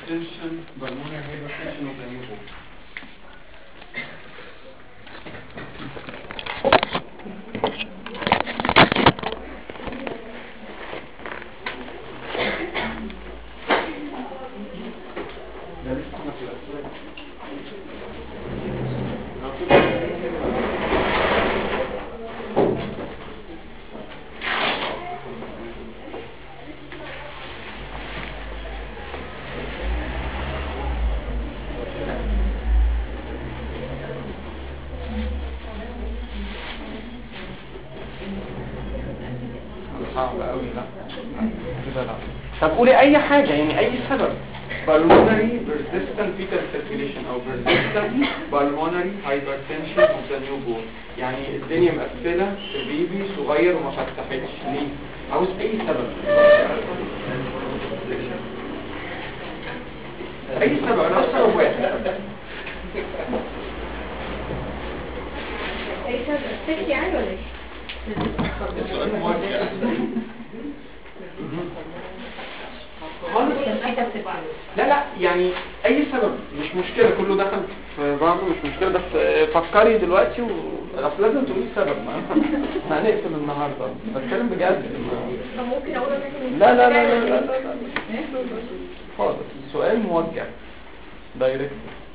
hypertension, pulmonary hypertension of the newborn. صعب قوي. لا كده لا. طب قولي اي حاجه، يعني اي سبب. pulmonary persistent fetal circulation او persistent pulmonary hypertension of the newborn. يعني الدنيا مقفله، البيبي صغير وما فتحتش ليه؟ عاوز اي سبب. اي سبب، انا سبب واحد. اي سبب سكت يعني ولا ايه؟ السؤال موجه خالص. لا لا، يعني اي سبب مش مشكله، كله دخل في بعضه مش مشكله، بس فكري دلوقتي اصل لازم تقولي سبب. ما هنقفل النهارده، بتكلم بجد. طب ممكن اقول لك لا لا لا لا لا لا خالص، السؤال موجه دايركت.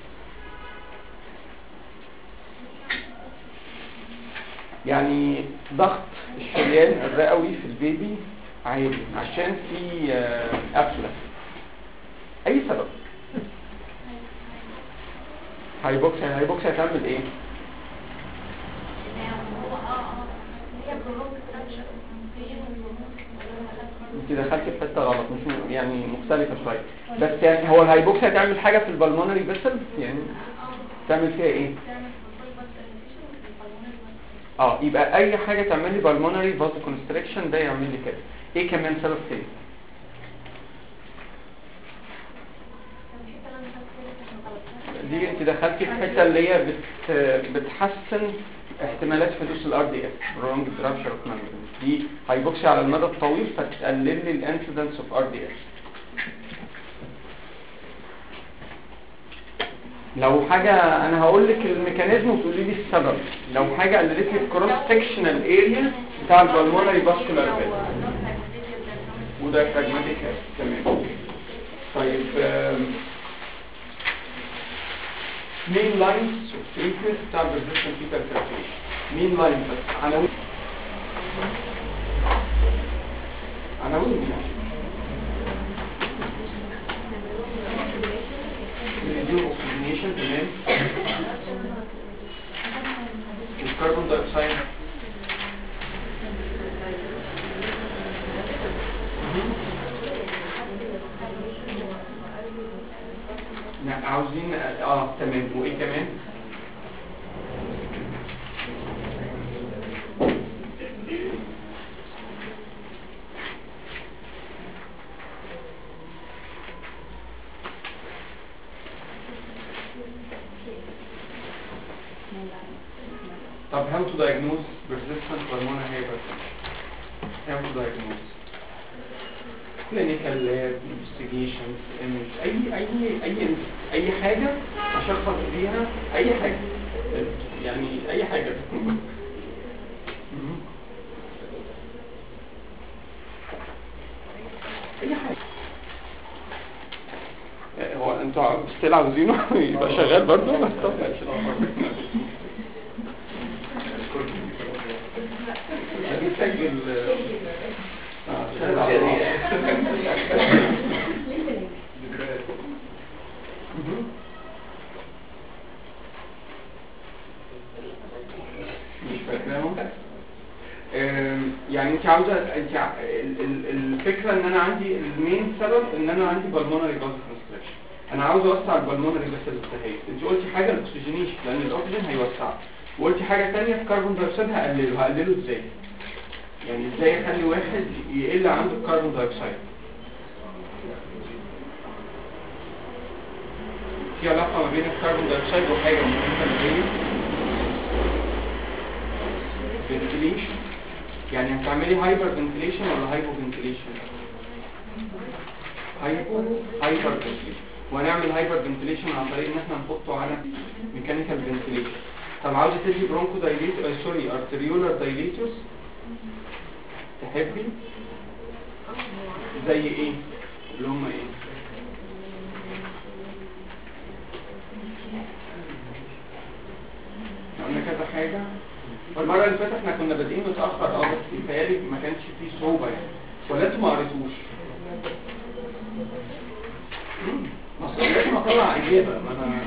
يعني ضغط الشريان الرئوي في البيبي عالي عشان في قفله. اي سبب. هايبوكسيا هتعمل ايه؟ انت دخلتي في حته غلط، مش يعني مختلفه شويه، بس يعني هو الهايبوكسيا هتعمل حاجه في البلمونري فيسل، يعني تعمل فيها ايه؟ يبقى اي حاجه تعمل لي بالمونري فازو كونستريكشن ده يعمل لي كده. ايه كمان سبب تاني؟ دي انت دخلتي في الحته اللي هي بتحسن احتمالات حدوث الار دي اس رونج رابشر اوف ميمبرين. دي هايبوكسيا على المدى الطويل فتقلل لي الانسيدنس اوف ار دي اس. لو حاجه انا هقول لك الميكانيزم وتقولي لي السبب. لو حاجه قللت لي الكروس سكشنال اريا بتاع البلمونري فاسكولار فيسل وده براجماتيك. تمام. طيب مين لاينز اوف تريتمنت بتاع الريزيستنت فيتال سيركيوليشن؟ مين لاين بس عناوين يعني ريديو اوكسجينيشن. تمام. الكربون دايوكسيد. عاوزين تمام. وايه كمان؟ طب how to diagnose persistent pulmonary hypertension? how to diagnose clinical lab investigations image اي حاجه اشخص بيها اي حاجه، يعني اي حاجه. اي حاجه. هو انتوا ستيل عاوزينه يبقى شغال برضه؟ بس طب بيسجل مش فاكرهم. يعني انت عاوزه الفكره ان انا عندي المين سبب ان انا عندي بالمونري فازو كونستريكشن. انا عاوز اوسع البالمونري فيسل التهيئ. انت قلتي حاجه الاكسجينيشن لان الاكسجين هيوسعه، وقلتي حاجه ثانيه في كربون دايوكسيد هقلله ازاي؟ يعني ازاي اخلي واحد يقل عنده الكربون دايوكسيد؟ في علاقه ما بين الكربون دايوكسيد وحاجه مهمه اللي هي فنتيليشن. يعني هتعملي هايبر فنتيليشن ولا هايبو فنتيليشن؟ هايبر فنتيليشن. وهنعمل هايبر فنتيليشن عن طريق ان احنا نحطه على ميكانيكال فنتيليشن. طب عاوزه تدي برونكو دايليتور سوري ارتريولار دايليتورز تحبي زي ايه اللي هم ايه؟ قلنا كذا حاجه. والمره اللي فاتت احنا كنا بادئين متاخر بس بيتهيألي ما كانش فيه صعوبه يعني، ولا انتوا ما قريتوش؟ اصل لازم اطلع اجابه ما انا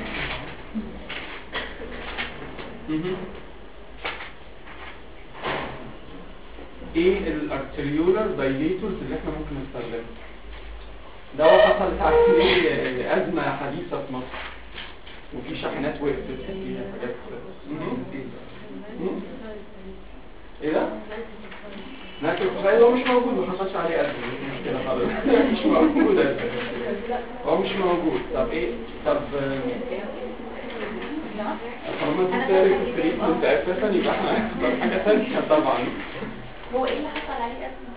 ايه الارتريولار دايليتورز اللي احنا ممكن نستخدمها؟ ده حصلت عليه ازمه حديثه في مصر وفي شاحنات وقفت فيها حاجات. ايه ده؟ نايتروكسيد هو مش موجود، ما حصلش عليه ازمه، مش مشكله خالص. مش موجود هو مش موجود. طب ايه؟ طب طالما انت بتعرف التريتمنت اساسا يبقى احنا هنختار حاجه ثانيه طبعا. هو ايه اللي حصل عليه اسمه؟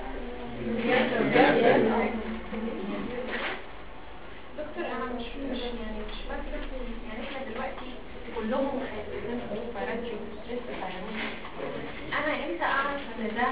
دكتور انا مش فاكره يعني احنا دلوقتي كلهم بارادلي ستريس انا امتى اعرف ان ده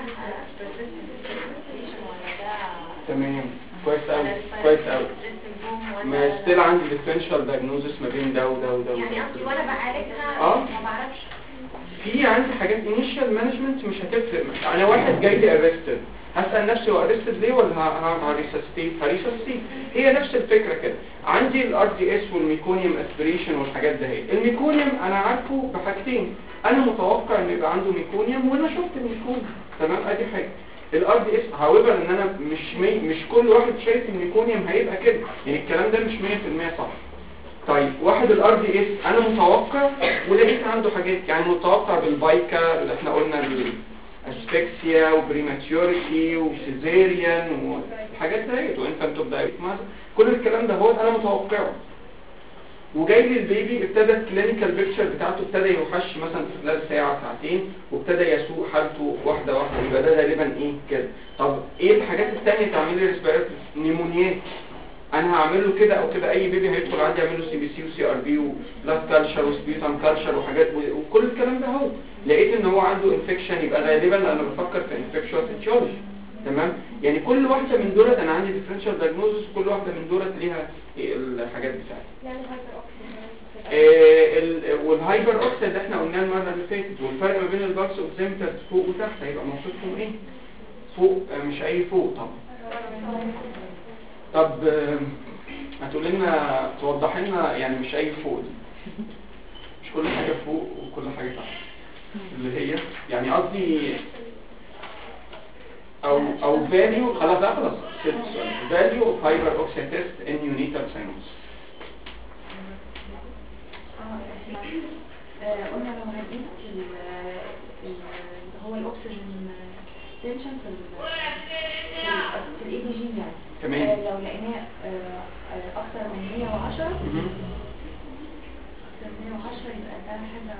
ولا ده تمام كويس قوي كويس قوي. ما ستيل عندي ديفرنشال دايجنوزس ما بين ده وده وده يعني قصدي وانا بعالجها ما بعرفش. في عندي حاجات انيشال مانجمنت مش هتفرق. انا واحد جاي لي ارستد هسال نفسي هو ارستد ليه ولا هريسستيت. هي نفس الفكره كده. عندي الار دي اس والميكونيوم اسبريشن والحاجات ده. هي الميكونيوم انا عارفه بحاجتين، انا متوقع ان يبقى عنده ميكونيوم وانا شفت الميكونيوم تمام. ادي حاجه. الار دي اس هاويفر ان انا مش كل واحد شايف الميكونيوم هيبقى كده، يعني الكلام ده مش 100% صح. طيب واحد الار دي اس انا متوقع ولقيت عنده حاجات، يعني متوقع بالبايكا اللي احنا قلنا الاسفكسيا وبريماتيوريتي وسيزيريان والحاجات ديت وانفانتو دايت كل الكلام ده هو انا متوقعه. وجاي لي البيبي ابتدى الكلينيكال بيكتشر بتاعته ابتدى يوحش مثلا في خلال ساعه ساعتين وابتدى يسوء حالته واحده واحده، يبقى ده غالبا ايه كده. طب ايه الحاجات الثانيه تعمل لي ريسبيراتوري نيمونيات؟ انا هعمل له كده او كده. اي بيبي هيدخل عندي اعمل له سي بي سي وسي ار بي وبلاد كالشر وسبيوتام كالشر وحاجات وكل الكلام ده هو لقيت ان هو عنده انفكشن، يبقى غالبا انا بفكر في انفكشوس اتيولوجي تمام. يعني كل واحده من دولت انا عندي ديفرنشال دايجنوزس، كل واحده من دولت ليها الحاجات بتاعتها. يعني هايبر اوكسيد والهايبر اوكسيد احنا قلناه المره اللي فاتت. والفرق ما بين البالس اوكسيمترز فوق وتحت هيبقى موقفهم ايه؟ فوق مش اي فوق طبعا. طب هتقول لنا توضح لنا يعني مش اي فوق دي، مش كل حاجه فوق وكل حاجه تحت اللي هي يعني قصدي او فاليو. خلاص فاليو اوف هايبر اوكسيد تيست ان يونيتال ساينوس. قلنا لو هنقيس هو الاكسجين تنشن في الاي دي جي يعني تمام. لو لقيناه اكتر من 110 اكتر من 110 يبقى ده حاجه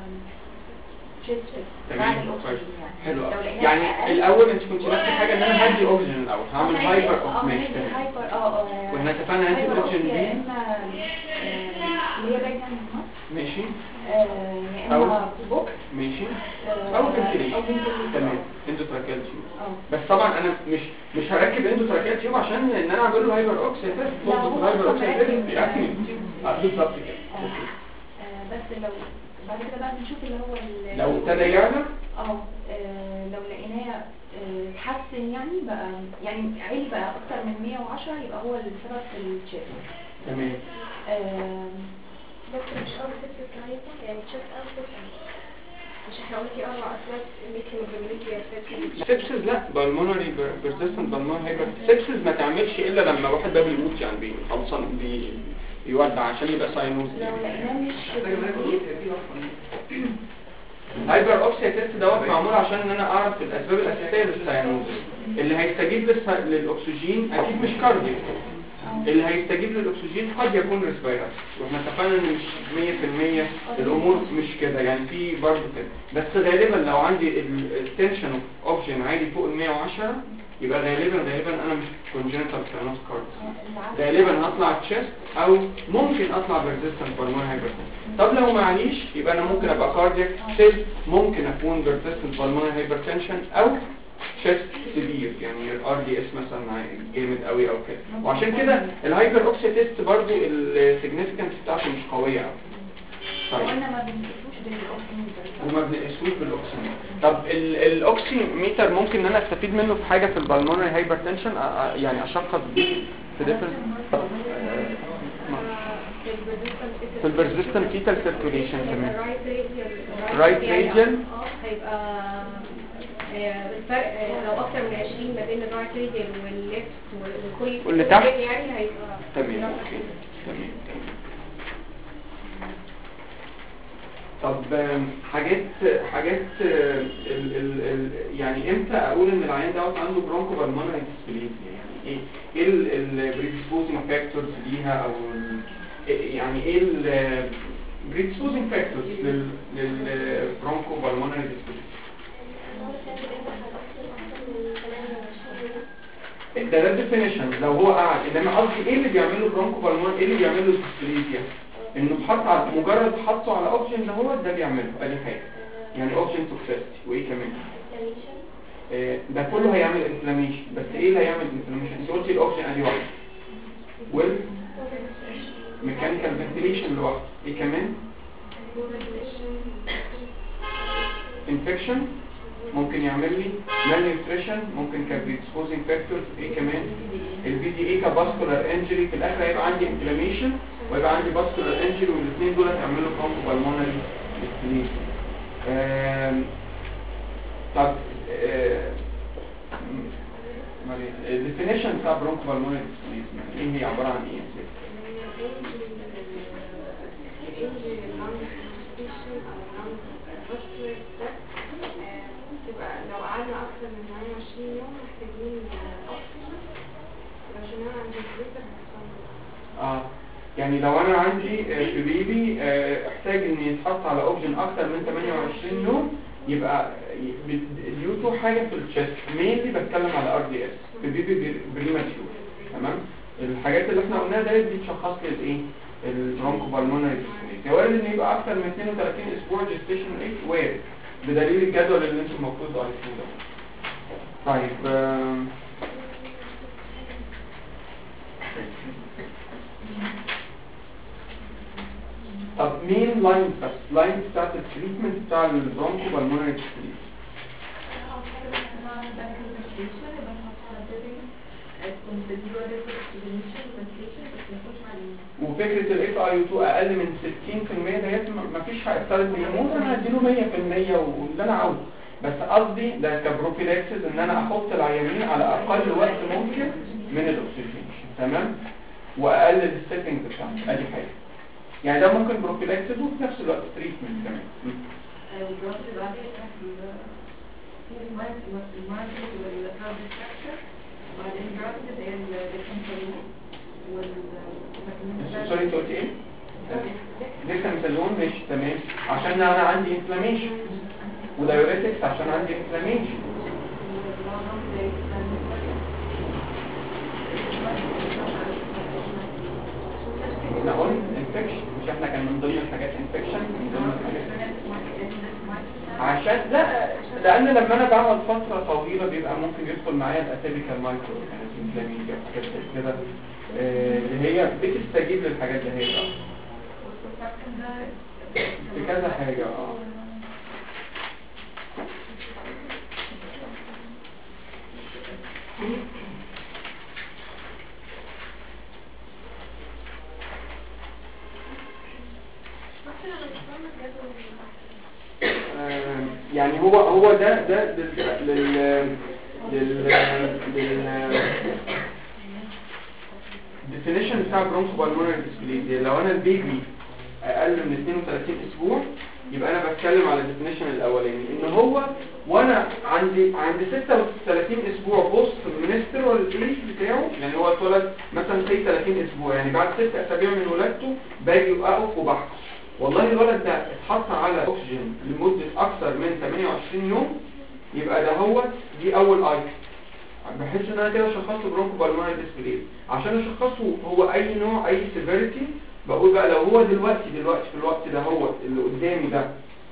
تمام حلو. يعني الاول انت كنت نفس الحاجه ان انا هدي اوكسجين الاول هعمل هايبر اوكسجين واحنا اتفقنا هدي اوكسجين دي اللي هي باينه ماشي يا اما بوك ماشي او فنتيليشن تمام. اندوتراكيال تيوب بس طبعا انا مش هركب اندوتراكيال تيوب عشان ان انا اعمل له هايبر اوكسيد تيست. هايبر اوكسيد تيست يعني بالظبط كده. بس لو بعد كده بقى بنشوف اللي هو لو ابتدى يعلى لو لقيناه اتحسن يعني بقى يعني عالي بقى اكتر من 110 يبقى هو السبب في التشيك تمام. بس مش اول سبسس كهيبة يعني تشيك اوت مش احنا قلتي 4 اسباب سبسس لا بالمونري بيرسيستنت بالمونري هايبر سبسس ما تعملش الا لما واحد ده بيموت يعني خلصان يودع عشان يبقى ساينوز. لو لقيناه مش هايبر اوكسيد تيست دوت معمول عشان ان انا اعرف الاسباب الاساسيه للساينوز. اللي هيستجيب للاكسجين اكيد مش كارديو، اللي هيستجيب للاكسجين قد يكون ريسبيراتوري. واحنا اتفقنا ان مش 100% الامور مش كده يعني في برضه كده. بس غالبا لو عندي التنشن اوف اوكسجين عالي فوق ال 110 يبقى غالبا انا مش كونجنتال ساينوس كاردس، غالبا هطلع تشيست او ممكن اطلع بيرسيستنت بالمونري هايبرتنشن. طب لو معليش يبقى انا ممكن ابقى كاردياك سيل، ممكن اكون بيرسيستنت بالمونري هايبرتنشن او تشيست سيفير، يعني الار دي اس مثلا جامد قوي او كده. وعشان كده الهايبر اوكسي تيست برضو السيجنيفيكانس بتاعته مش قويه قوي. طيب قلنا ما بنقيسوش بالاوكسيمتر وما بنقيسوش بالاوكسيمتر. طب الاوكسيمتر ممكن ان انا استفيد منه في حاجه في البالمونري هايبرتنشن، يعني اشخص بيه في ديفرنت في البرزيستنت فيتال سيركيوليشن كمان. رايت راديال هيبقى الفرق لو اكتر من 20 ما بين الرايت راديال والليفت واللي تحت يعني هيبقى تمام. اوكي تمام. طب حاجات يعني امتى اقول ان العيان دوت عنده برونكو بالمونري ديسبليزيا؟ يعني ايه البريدسبوزنج فاكتورز ليها، او يعني ايه البريدسبوزنج فاكتورز للبرونكو بالمونري ديسبليزيا؟ ده ديفينيشن لو هو قاعد، انما قصدي ايه اللي بيعمله برونكو بالمونري، ايه اللي بيعمله ديسبليزيا؟ انه اتحط على مجرد حطه على اوكسجين ده بيعمله ادي حاجه، يعني اوكسجين توكسيستي. وايه كمان؟ ده كله هيعمل انفلاميشن. بس ايه اللي هيعمل انفلاميشن؟ انت قلتي الاوكسجين ادي واحده، وال ميكانيكال فنتيليشن لوحده. ايه كمان؟ انفكشن ممكن يعمل لي مالنيوتريشن، ممكن كبريدسبوزنج فاكتورز. ايه كمان؟ البي دي اي كباسكولار انجري. في الاخر هيبقى عندي انفلاميشن ويبقى عندي باسكولار انجري، والاثنين دول هيعملوا برونكو بالمونري ديسبليزيا. طب الديفينيشن بتاع برونكو بالمونري ديسبليزيا ايه هي؟ عباره عن ايه؟ لو قعدنا اكثر من 28 يوم محتاجين اوكسجين عشان انا عندي بريشر يعني لو انا عندي في بيبي احتاج ان يتحط على اوكسجين اكتر من 28 يوم، يبقى ديوتو حاجه في التشست. مينلي بتكلم على ار دي اس في بيبي بريماتيور. تمام. الحاجات اللي احنا قلناها ديت بتشخص لي الايه؟ البرونكو بالمونري ديسبليزيا. وارد ان يبقى اكتر من 32 اسبوع جيستيشن ايج، وارد بدليل الجدول اللي انتم المفروض عارفينه ده. طيب طب مين لاين بتاعت التريتمنت بتاع البرونكو بالمونري ديسبليزيا؟ وفكره الاف اي 2 اقل من 60% ديت مفيش حاجه ثابت بيموت، انا هديله 100% واللي انا عاوزه. بس قصدي ده كبروفيلاكسس ان انا احط العيانين على اقل وقت ممكن من الاكسجين. تمام. واقلل السيتنج بتاعته. ادي حاجه يعني ده ممكن بروفيلاكسس وفي نفس الوقت تريتمنت كمان. سوري انت قلت ايه؟ ديكساميثازون. ماشي تمام، عشان انا عندي انفلاميشن، ودايوريتكس عشان عندي انفلاميشن. احنا قلنا انفكشن، مش احنا كان من ضمن الحاجات انفكشن، من ضمن الحاجات عشان لان لما انا بقعد فتره طويله بيبقى ممكن يدخل معايا الاتيبيكال مايكرو انفلاميشن وحاجات كده اللي هي بتستجيب للحاجات اللي هي في كذا حاجه. يعني هو ده definition بتاع برونكو بالمونري ديسبليزيا. لو انا البيبي اقل من 32 اسبوع يبقى انا بتكلم على الديفينيشن الاولاني، ان هو وانا عندي 36 اسبوع بوست منسترال ايج بتاعه، يعني هو اتولد مثلا 30 اسبوع، يعني بعد 6 اسابيع من ولادته باجي اقف وبحث والله الولد ده اتحط على اكسجين لمده اكثر من 28 يوم، يبقى ده هو دي اول ايتم. بحس ان انا كده شخصته برونكو بالمونري ديسبليزيا. عشان اشخصه هو اي نوع اي سيفيريتي بقول بقى لو هو دلوقتي في الوقت ده هو اللي قدامي ده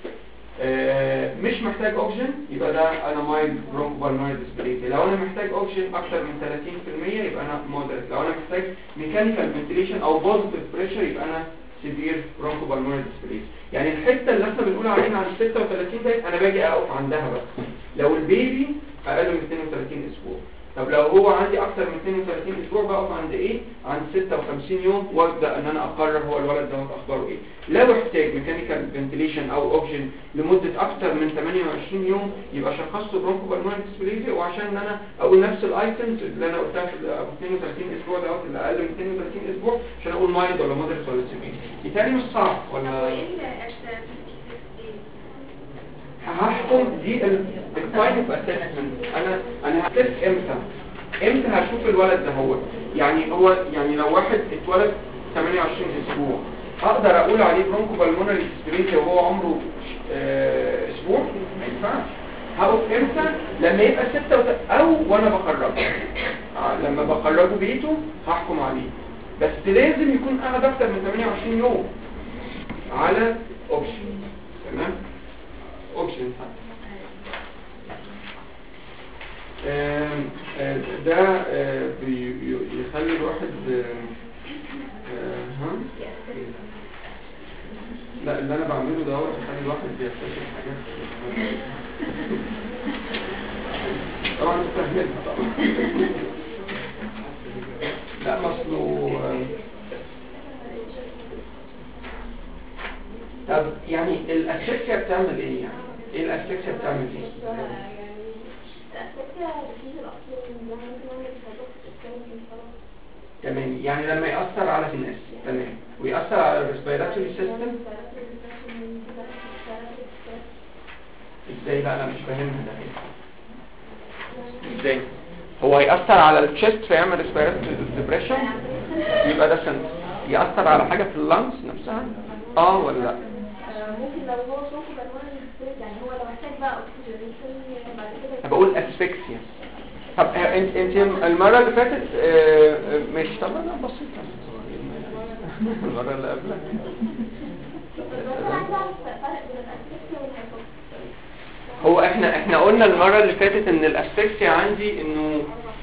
مش محتاج اوكسجين يبقى ده انا مايلد برونكو بالمونري ديسبليزيا. لو انا محتاج اوكسجين اكتر من 30% يبقى انا مودريت. لو انا محتاج ميكانيكال فنتيليشن او بوزيتيف بريشر يبقى انا سيفير برونكو بالمونري ديسبليزيا. يعني الحته اللي احنا بنقول عليها عن 36 ده انا باجي اقف عندها بس لو البيبي اقل من 32 اسبوع. طب لو هو عندي اكتر من 32 اسبوع بقف عند ايه؟ عند 56 يوم وابدا ان انا اقرر هو الولد ده اخباره ايه. لو احتاج ميكانيكال فنتيليشن او اوكسجين لمده اكتر من 28 يوم يبقى شخصته برونكو بالمونري ديسبليزيا. وعشان ان انا اقول نفس الايتمز اللي انا قلتها في 32 اسبوع دوت اللي اقل من 32 اسبوع عشان اقول مايلد ولا مودريت ولا سيفير. بالتالي مش صعب ولا هحكم دي التايب اوف اسسمنت. انا هتست امتى هشوف الولد ده هو يعني لو واحد اتولد 28 اسبوع اقدر اقول عليه برونكو بالمونري ديسبليزيا وهو عمره اسبوع؟ ما ينفعش. هقول امتى؟ لما يبقى 6 او وانا بخرجه لما بخرجه بيته هحكم عليه. بس لازم يكون قاعد اكتر من 28 يوم على اوبشن. تمام؟ اوبشن ده يخلي الواحد لا اللي انا بعمله ده هو يخلي الواحد بيكتشف حاجات طبعا تستهملها طبعا. لا مصله طب يعني الاسفكسيا بتعمل ايه يعني؟ ايه الاسفكسيا بتعمل ايه؟ تمام. يعني لما يأثر على الناس تمام ويأثر على الريسبيراتوري سيستم ازاي؟ لا انا مش فاهمها ده ازاي. هو هيأثر على التشست فيعمل ريسبيراتوري ديبريشن يبقى ده سنس. يأثر على حاجة في اللانجز نفسها ولا لا؟ ممكن لو هو شوفه بالمونري يعني هو لو محتاج بقى اوكسجين بعد كده بقول اسفكسيا. طب انت المرة اللي فاتت مش طبعا بسيطة المرة اللي قبلها هو احنا قلنا المرة اللي فاتت ان الاسفكسيا عندي انه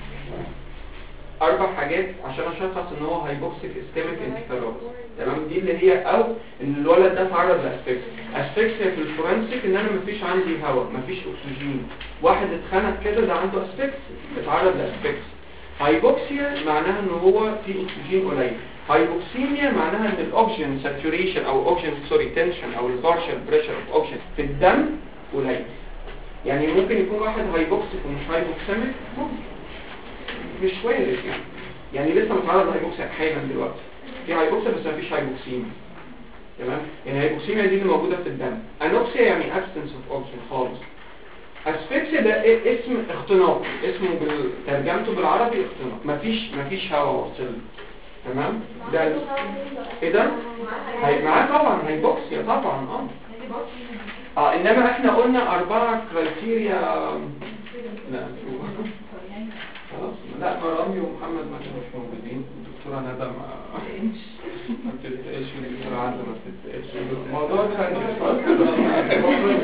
4 حاجات عشان اشخص ان هو هايبوكسيك اسكيميك انكفالوباثي. تمام. دي اللي هي او ان الولد ده اتعرض لاسفكسيا. اسفكسيا في الفورنسيك ان انا مفيش عندي هواء مفيش اكسجين واحد اتخنق كده ده عنده اسفكسيا اتعرض لاسفكسيا. هايبوكسيا معناها ان هو في اكسجين قليل. هايبوكسيميا معناها ان الاوكسجين ساتوريشن او اوكسجين تنشن او البارشال بريشر اوف اوكسجين في الدم قليل. يعني ممكن يكون واحد هايبوكسيك ومش هايبوكسيميك مش وارد يعني لسه متعرض لهايبوكسيا حالا دلوقتي في هايبوكسيا بس مفيش هايبوكسيميا. تمام. يعني الهايبوكسيميا دي اللي موجوده في الدم. انوكسيا يعني absence of oxygen خالص. اسفكسيا ده اسم اختناق اسمه ترجمته بالعربي اختناق مفيش هواء واصل. تمام. ده ايه ده؟ معاه طبعا هايبوكسيا طبعا انما احنا قلنا 4 كرايتيريا. لا خلاص لا رامي ومحمد ما كانوش موجودين. الدكتوره ندى ما بتتقالش والدكتوره عزه ما بتتقالش. الموضوع كان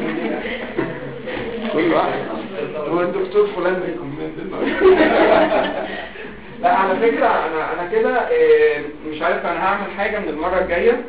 كل واحد هو الدكتور فلان ريكومند. لا على فكره انا كده مش عارف انا هعمل حاجه من المره الجايه.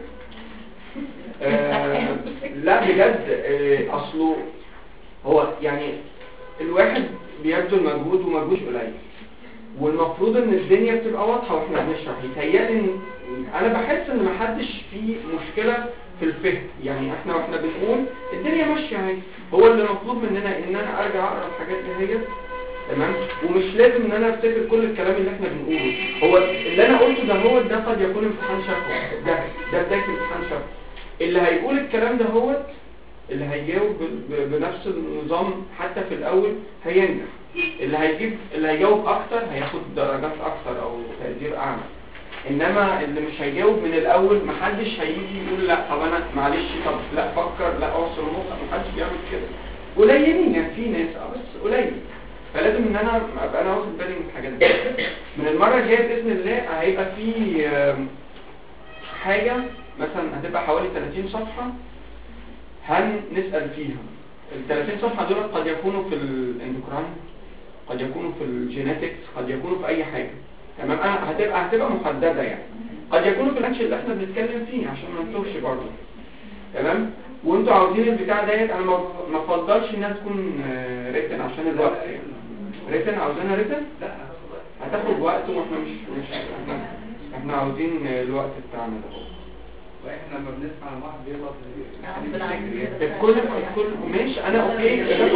لا بجد اصله هو يعني الواحد بيبذل مجهود ومجهود قليل والمفروض ان الدنيا بتبقى واضحه واحنا بنشرح. يتهيألي ان انا بحس ان محدش فيه مشكله في الفهم. يعني احنا واحنا بنقول الدنيا ماشيه اهي. هو اللي مطلوب مننا ان انا ارجع اقرا الحاجات دي هي تمام. ومش لازم ان انا افتكر كل الكلام اللي احنا بنقوله. هو اللي انا قلته ده قد يكون امتحان شفوي. ده بدايه امتحان شفوي. اللي هيقول الكلام ده اللي هيجاوب بنفس النظام حتى في الاول هينجح. اللي هيجاوب اكتر هياخد درجات اكتر او تقدير اعلى. انما اللي مش هيجاوب من الاول محدش هيجي يقول لا طب انا معلش طب لا فكر لا اوصل النقطه. محدش بيعمل كده. قليلين يعني في ناس بس قليل. فلازم ان انا ابقى انا واخد بالي من الحاجات دي. من المره الجايه باذن الله هيبقى في حاجه مثلا هتبقى حوالي 30 صفحه هنسال فيها. ال 30 صفحه دول قد يكونوا في الاندوكراين، قد يكونوا في الجينيتكس، قد يكونوا في اي حاجه. تمام، انا هتبقى محدده يعني. قد يكونوا في الانش اللي احنا بنتكلم فيه عشان ما نتوهش برضه. تمام، وانتوا عاوزين البتاع ديت انا ما افضلش انها تكون ريتن عشان الوقت يعني. ريتن عاوزينها ريتن؟ لا هتاخد وقت واحنا مش احنا عاوزين الوقت بتاعنا ده. واحنا لما بنسمع واحد بيغلط الكل ماشي انا اوكي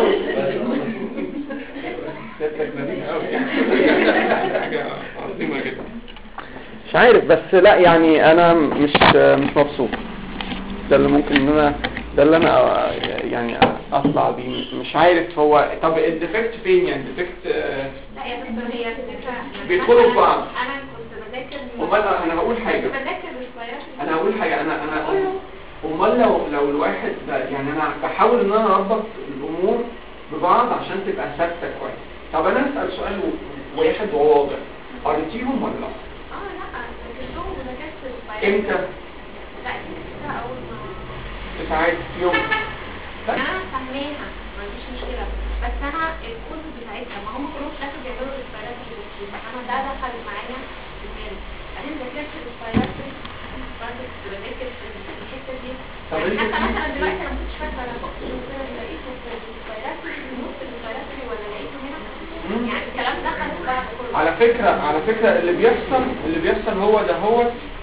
شكلك نبيل قوي حاجه عظيمه جدا. مش عارف بس لا يعني انا مش مبسوط. ده اللي ممكن ان انا ده اللي انا يعني اطلع بيه. مش عارف هو طب الديفكت فين يعني الديفكت لا يا دكتور هي الفكره بيدخلوا في بعض. انا كنت بذاكر امال انا هقول حاجه بذاكر بالصغيرات انا هقول حاجه انا امال لو الواحد ده يعني انا بحاول ان انا اربط الامور ببعض عشان تبقى ثابته كويس. طب انا اسال سؤال واحد وواضح، قريتيهم ولا لا؟ لا ذاكرتهم وذاكرت بالصغيرات. امتى؟ لا كده اول ما ساعات يوم انا فاهماها ما عنديش مشكله، بس انا الكود بتاعتها ما هم كلهم في الاخر بيعملوا الاسبايرات انا ده دخل معايا في دماغي. بعدين ذاكرت الاسبايرات برضه كنت بذاكر في الحته دي. يعني حتى مثلا دلوقتي انا ما كنتش فاكره انا كنت لقيته في الاسبايرات في نص الاسبايرات ولا لقيته هنا. يعني الكلام دخل في بعض كله. على فكره اللي بيحصل هو ده هو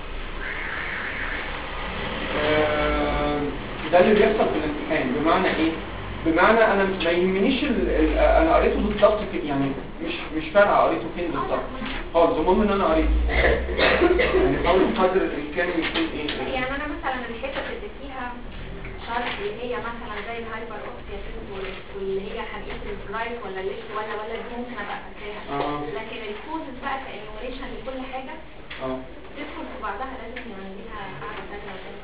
ده اللي بيحصل في الامتحان. بمعنى ايه؟ بمعنى انا ما يهمنيش انا قريته بالظبط يعني مش فارقه قريته فين بالظبط خالص. المهم ان انا قريته يعني حاول قدر الامكان يكون ايه. يعني انا مثلا الحته اللي فيها شرح اللي هي مثلا زي الهايبر اوكسيتيف واللي هي هنقيس الرايت ولا الليفت ولا دي ممكن ابقى فاكراها. لكن الكوزز بقى كانيوميشن لكل حاجه تدخل في بعضها لازم يعني ليها قاعده ثانيه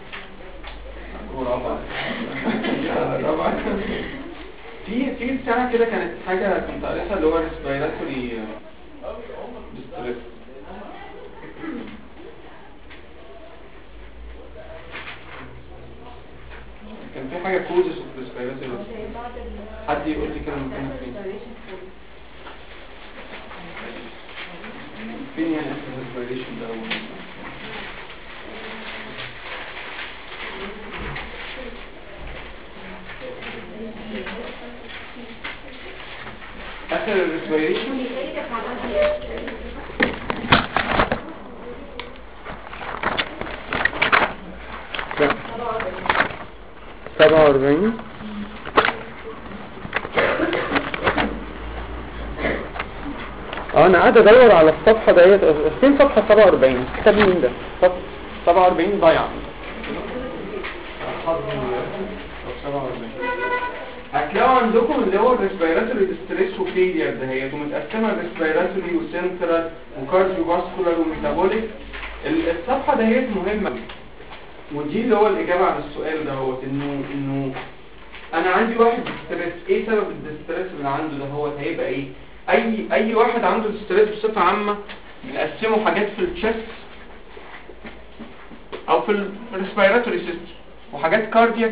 طبعا في بتاع كده كانت حاجه كنت قريتها اللي هو ريسبيراتوري ديستريس. كان في حاجه كوزس اوف ريسبيراتوري. حد يقول لي كده مكانها فين يعني الريسبيريشن ده اخر الريسبيريشن 47. انا قاعد ادور على الصفحه ديت. فين صفحه 47؟ كتاب مين ده؟ صفحه 47 ضايعه. 47 هتلاقوا عندكم اللي هو الريسبيراتوري ديستريس وفيلير ده هي متقسمه ريسبيراتوري وسنترال وكارديو فاسكولار وميتابوليك. الصفحه ديت مهمه ودي اللي هو الاجابه على السؤال ده هو انه انا عندي واحد ديستريس. ايه سبب الديستريس اللي عنده ده هو هيبقى ايه؟ اي واحد عنده ديستريس بصفه عامه بنقسمه حاجات في التشست او في الريسبيراتوري سيستم وحاجات كاردياك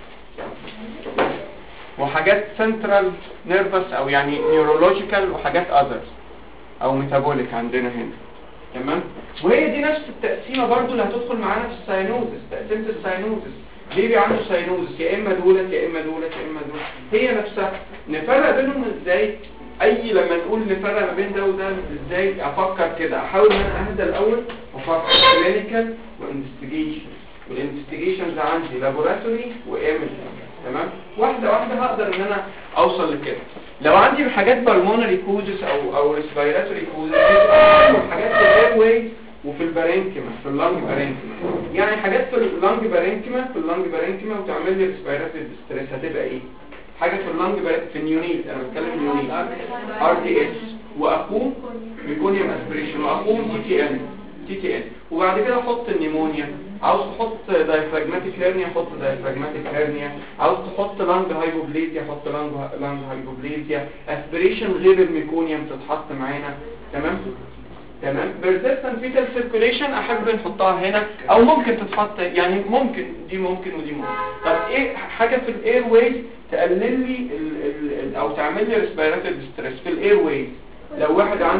وحاجات سنترال نيرفس او يعني نيورولوجيكال وحاجات اذرز او ميتابوليك عندنا هنا. تمام، وهي دي نفس التقسيمه برضو اللي هتدخل معانا في الساينوزس. تقسيمه الساينوزس ليه عنده ساينوزس يا اما دولت يا اما دولت يا اما دولت هي نفسها. نفرق بينهم ازاي؟ لما نقول نفرق ما بين ده وده ازاي افكر كده؟ احاول ان انا اهدى الاول وافكر كلينيكال وانفستيجيشن. والانفستيجيشنز عندي لابوراتوري وايمجنج. تمام، واحده واحده هقدر ان انا اوصل لكده. لو عندي حاجات بالمونري كوزس او ريسبيراتوري كوزس حاجات في الايرواي وفي البارينكيما في اللانج بارينكيما. يعني حاجات في اللانج بارينكيما وتعمل لي ريسبيراتوري ديستريس هتبقى ايه؟ حاجه في اللانج في النيونيت. انا بتكلم النيونيت ار تي اس واقوم ميكونيوم اسبريشن واقوم دي تي ان تي تي ان. وبعد كده حط النيمونيا. عاوز تحط دايفراجماتيك هيرنيا حط دايفراجماتيك هيرنيا. عاوز تحط لانج هايبوبليزيا حط لانج هايبوبليزيا. اسبريشن غير الميكونيوم تتحط معانا. تمام. persistent fetal circulation احب نحطها هنا او ممكن تتحط يعني ممكن دي ممكن ودي ممكن. طب ايه حاجه في الاير واي تقلل لي او تعمل لي ريسبيراتوري ستريس في الاير واي؟ لو واحد عنده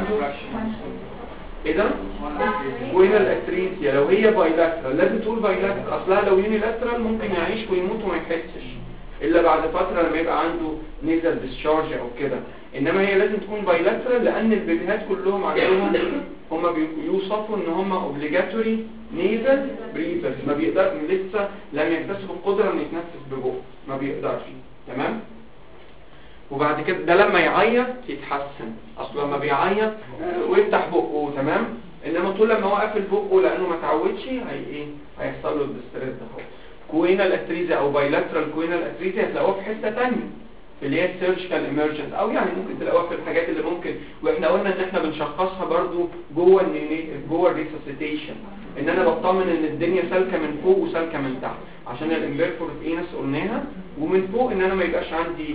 ايه ده كوينال اتريسيا لو هي بايلاترال لازم تقول بايلاترال، اصلها لو يونيلاترال ممكن يعيش ويموت وما يحسش الا بعد فتره لما يبقى عنده نيزل ديسشارج او كده. انما هي لازم تكون بايلاترال لان البيبيهات كلهم عندهم هم بيوصفوا ان هم اوبليجاتوري نيزل بريزرز، ما بيقدر لسه لم يكتسب القدره انه يتنفس ببقه، ما بيقدرش. تمام. وبعد كده ده لما يعيط يتحسن، اصلا لما بيعيط ويفتح بقه تمام، انما طول لما هو قافل بقه لانه ما اتعودش هيحصل له الدستريس ده. هو كوينال اتريزيا او بايلاترال كوينال اتريزيا هتلاقوها في حته ثانيه اللي هي السيرجيكال ايمرجنس، او يعني ممكن تلاقوها في الحاجات اللي ممكن، واحنا قلنا ان احنا بنشخصها برضو جوه الريسسيتيشن، ان انا بطمن ان الدنيا سالكه من فوق وسالكه من تحت عشان الامبيرفور اينس قلناها، ومن فوق ان انا ما يبقاش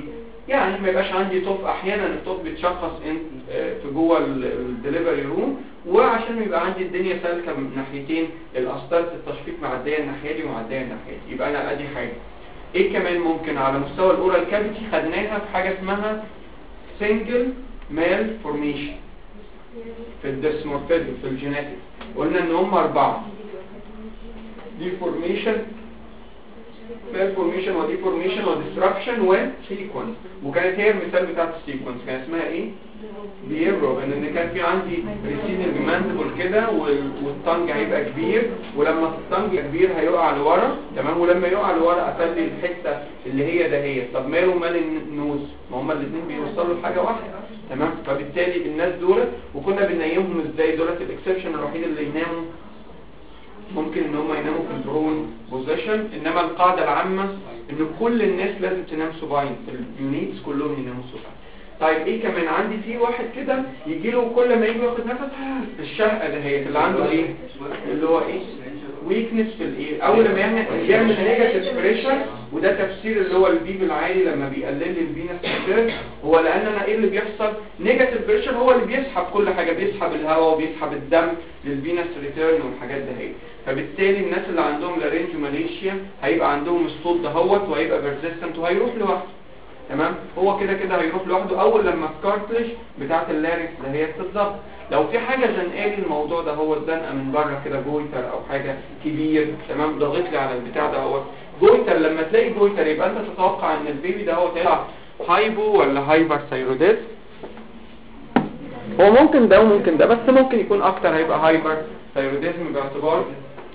عندي توب. احيانا التوب بيتشخص في جوه الدليفري روم، وعشان يبقى عندي الدنيا سالكه من ناحيتين، القسطره التشفيط معديه الناحيه دي ومعديه الناحيه دي، يبقى انا ادي حاجه. ايه كمان ممكن على مستوى الاورال كافيتي؟ خدناها في حاجه اسمها سنجل مال فورميشن في الديسمورفيزم في الجينيتكس، قلنا ان هم 4 ديفورميشن مالفورميشن وديفورميشن وديستراكشن وسيكونس، وكانت هي المثال بتاعت السيكونس كان اسمها ايه؟ بيرو، ان كان في عندي ريسينج ماندبل كده والطنج هيبقى كبير، ولما الطنج كبير هيقع لورا تمام، ولما يقع لورا اخلي الحته اللي هي دهيه. طب ماله مال النوز؟ ما هما الاثنين بيوصلوا لحاجه واحده تمام. فبالتالي الناس دول وكنا بننيمهم ازاي؟ دولت الاكسبشن الوحيد اللي يناموا ممكن ان هم يناموا في البرون بوزيشن، انما القاعده العامه ان كل الناس لازم تنام سوباين، اليونيتس كلهم يناموا سوباين. طيب ايه كمان عندي؟ في واحد كده يجي له كل ما يجي ياخد نفس الشهقه ده هي اللي عنده ايه اللي هو ايه ويكنس في الايه، اول ما يعمل نيجاتيف بريشر، وده تفسير اللي هو البيب العالي لما بيقلل لي الفينس بريشر، هو لان انا ايه اللي بيحصل؟ نيجاتيف بريشر هو اللي بيسحب كل حاجه، بيسحب الهواء وبيسحب الدم للفينس ريتيرن والحاجات ده هي. فبالتالي الناس اللي عندهم لارينجوماليشيا هيبقى عندهم الصوت دهوت وهيبقى بيرسيستنت وهيروح لوحده تمام. هو كده كده هيروح لوحده اول لما الكارتلج بتاعه اللارينكس ده هي تتظبط. لو في حاجه زنقالي الموضوع ده هو الزنقه من بره كده جويتر او حاجه كبير تمام ضاغط لي على البتاع ده هو جويتر، لما تلاقي جويتر يبقى انت تتوقع ان البيبي ده هو طلع هايبو ولا هايبر ثايروديزم. هو ممكن ده وممكن ده، بس ممكن يكون اكتر هيبقى هايبر ثايروديزم باعتبار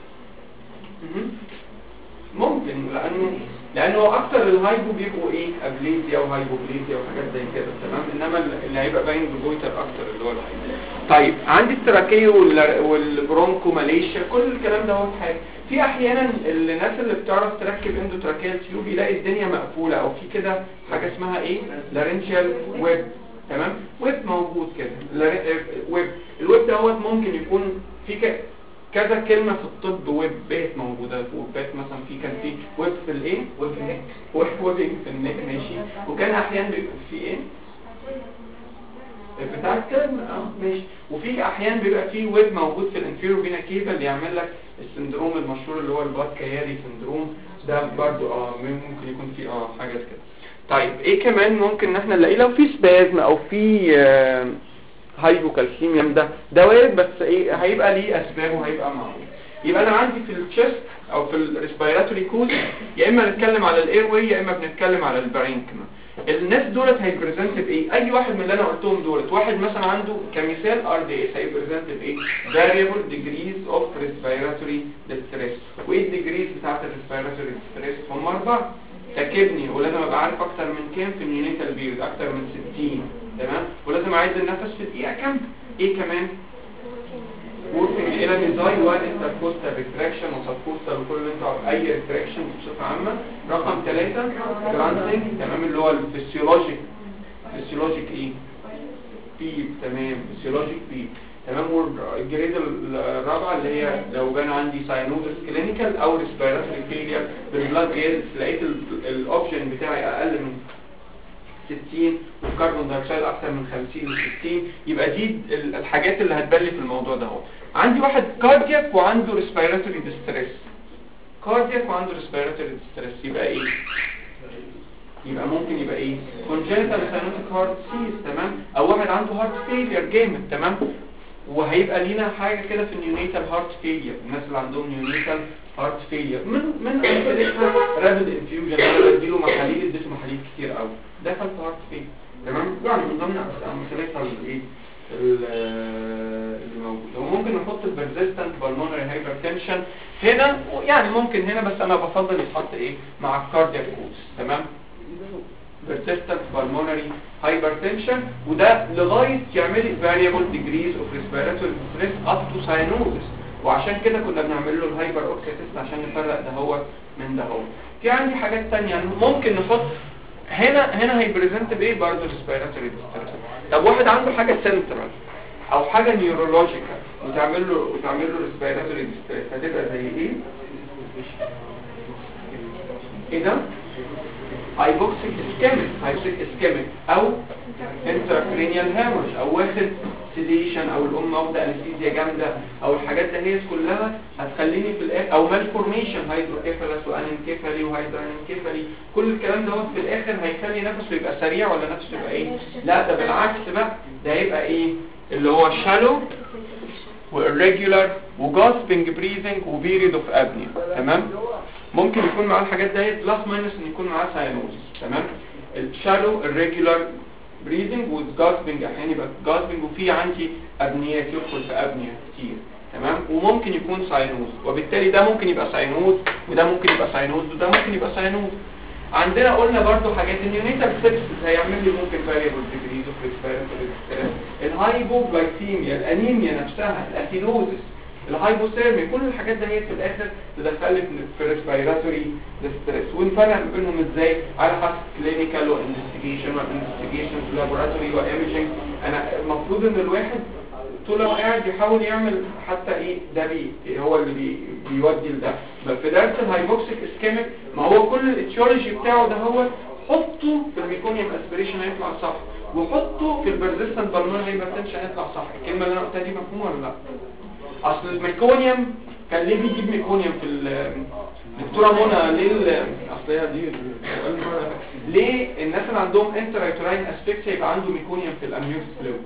ممكن لانه اكتر الهايبو بيبقوا ايه ابليزيا وهايبوبليزيا وحاجات زي كده تمام، انما اللي هيبقى باين بجويتر اكتر اللي هو الهايبو. طيب عندي التراكيه والبرونكو ماليشيا، كل الكلام ده هو حاجه. في احيانا الناس اللي بتعرف تركب اندوتراكيال تيوب يلاقي الدنيا مقفوله او في كده حاجه اسمها ايه لارنجيال ويب تمام، ويب موجود كده ويب. الويب ده هو ممكن يكون في كذا كلمة في الطب ويب بيت موجودة، ويبات مثلا كان في ويب في الايه ويبنج في النك ماشي، وكان احيانا بيبقى في ايه بتاع الكلمة ماشي، وفي احيانا بيبقى في ويب موجود في الانفيرو فينا كيفا اللي يعمل لك السندروم المشهور اللي هو الباد كياري سندروم ده برضو ممكن يكون في حاجة كده. طيب ايه كمان ممكن ان احنا نلاقيه؟ لو في سبازم او في هايبوكالسيميا ده وارد، بس ايه هيبقى ليه اسباب وهيبقى معروف. يبقى انا عندي في التشست او في الريسبيراتوري كوز يا اما نتكلم على الاير واي يا اما بنتكلم على البارينكما. الناس دولت هيبريزنت بايه؟ اي واحد من اللي انا قلتهم دولت، واحد مثلا عنده كمثال ار دي اس هيبريزنت بايه؟ variable degrees of respiratory distress. وايه الديجريز بتاعت الريسبيراتوري distress؟ هم 4 تكبني، ولازم ابقى عارف اكتر من كام في النيونيتال بيريد، اكتر من 60 تمام، ولازم اعد النفس في دقيقه كام. ايه كمان؟ وركينج الى ديزاين وانتركوستال ريتراكشن وسبكوستال وكل اللي انتوا اي ريتراكشن بصفه عامه. رقم 3 ترانسنج تمام اللي هو الفسيولوجيك ايه بيب تمام، فسيولوجيك بيب تمام. والجريد الرابعه اللي هي لو كان عندي ساينوزس كلينيكال او ريسبيراتوري فيلير بالبلاد جاز، لقيت الاوبشن بتاعي اقل من 60 والكربون دايوكسيد اكتر من 50 ل 60، يبقى دي الحاجات اللي هتبان لي في الموضوع ده اهو. عندي واحد كاردياك وعنده ريسبيراتوري ديستريس، كاردياك وعنده ريسبيراتوري ديستريس، يبقى ايه؟ يبقى ممكن يبقى ايه؟ congenital cyanotic heart disease، تمام. او واحد عنده هارت فيلير جامد، تمام. وهيبقى لينا حاجه كده في النيونيتال هارت فيلير، الناس اللي عندهم نيونيتال هارت فيلير من امثلتها رابيد انفيوجن، انا بديله محاليل، اديته محاليل كتير قوي، دخل في هارت فيلير، تمام. يعني من ضمن امثلتها الايه اللي موجود. وممكن نحط البرزيستنت بالمونري هايبرتنشن هنا، يعني ممكن هنا، بس انا بفضل يتحط ايه مع الكاردياك كوز، تمام. persistent pulmonary hypertension، وده لغايه يعمل variable degrees of respiratory distress up to cyanosis، وعشان كده كنا بنعمل له الهايبر اوكسي تيست عشان نفرق ده هو من ده هو. في عندي حاجات ثانيه يعني ممكن نحط هنا هيبريزنت بايه برضه respiratory distress. طب واحد عنده حاجه سنترال او حاجه نيورولوجيكال وتعمل له respiratory distress، هتبقى زي ايه؟ ايه ده؟ هايبوكسيك اسكيميك او انتراكرينيال هامرج، او واخد سيديشن، او الام واخده انستيزيا جامده، او الحاجات دي كلها هتخليني في الاخر، او مالفورميشن هيدروكيفالس وانينكيفالي وهيدرانينكيفالي، كل الكلام ده في الاخر هيخلي نفسه يبقى سريع ولا نفسه يبقى ايه؟ لا ده بالعكس بقى، ده هيبقى ايه اللي هو شالو والريجولار وجاسبنج بريزنج وبيريد اوف ابنيا، تمام. ممكن يكون معاه الحاجات دي بلس ماينس ان يكون معاه ساينوزس، تمام. الشالو الريجولار بريزنج والجاسبنج احيانا يبقى جاسبنج وفي عندي ابنيات، يدخل في ابنيا كتير، تمام. وممكن يكون ساينوز، وبالتالي ده ممكن يبقى ساينوز وده ممكن يبقى ساينوز وده ممكن يبقى ساينوز. عندنا قلنا برضو حاجات النيونيتال سيبسيس هيعمل لي ممكن فاريبل ديجريز اوف ريسبيراتوري ديستريس، الهايبوغلايسيميا، الانيميا نفسها، الاسيدوزس، الهايبوثيرمي، كل الحاجات دي هي في الاخر تدخل في ريسبيراتوري ديستريس. ونفرق ما بينهم ازاي؟ على حسب كلينيكال وانفستيجيشن لابوراتوري وايميجنج. انا المفروض ان الواحد طول ما قاعد يحاول يعمل حتى ايه ده هو اللي بيودي لده. في درس الهايبوكسيك اسكيميك ما هو كل الاتيولوجي بتاعه ده هو حطه في الميكونيوم اسبريشن هيطلع صح، وحطه في البرزيستنت بالمونري هايبرتنشن هيطلع صح. الكلمه اللي انا قلتها دي مفهومه ولا لا؟ اصل الميكونيوم كان ليه بيجيب ميكونيوم في الدكتوره منى ليه اصلها دي ليه الناس اللي عندهم انترايتوراين اسبيكسيا يبقى عنده ميكونيوم في الاميوس فلويد؟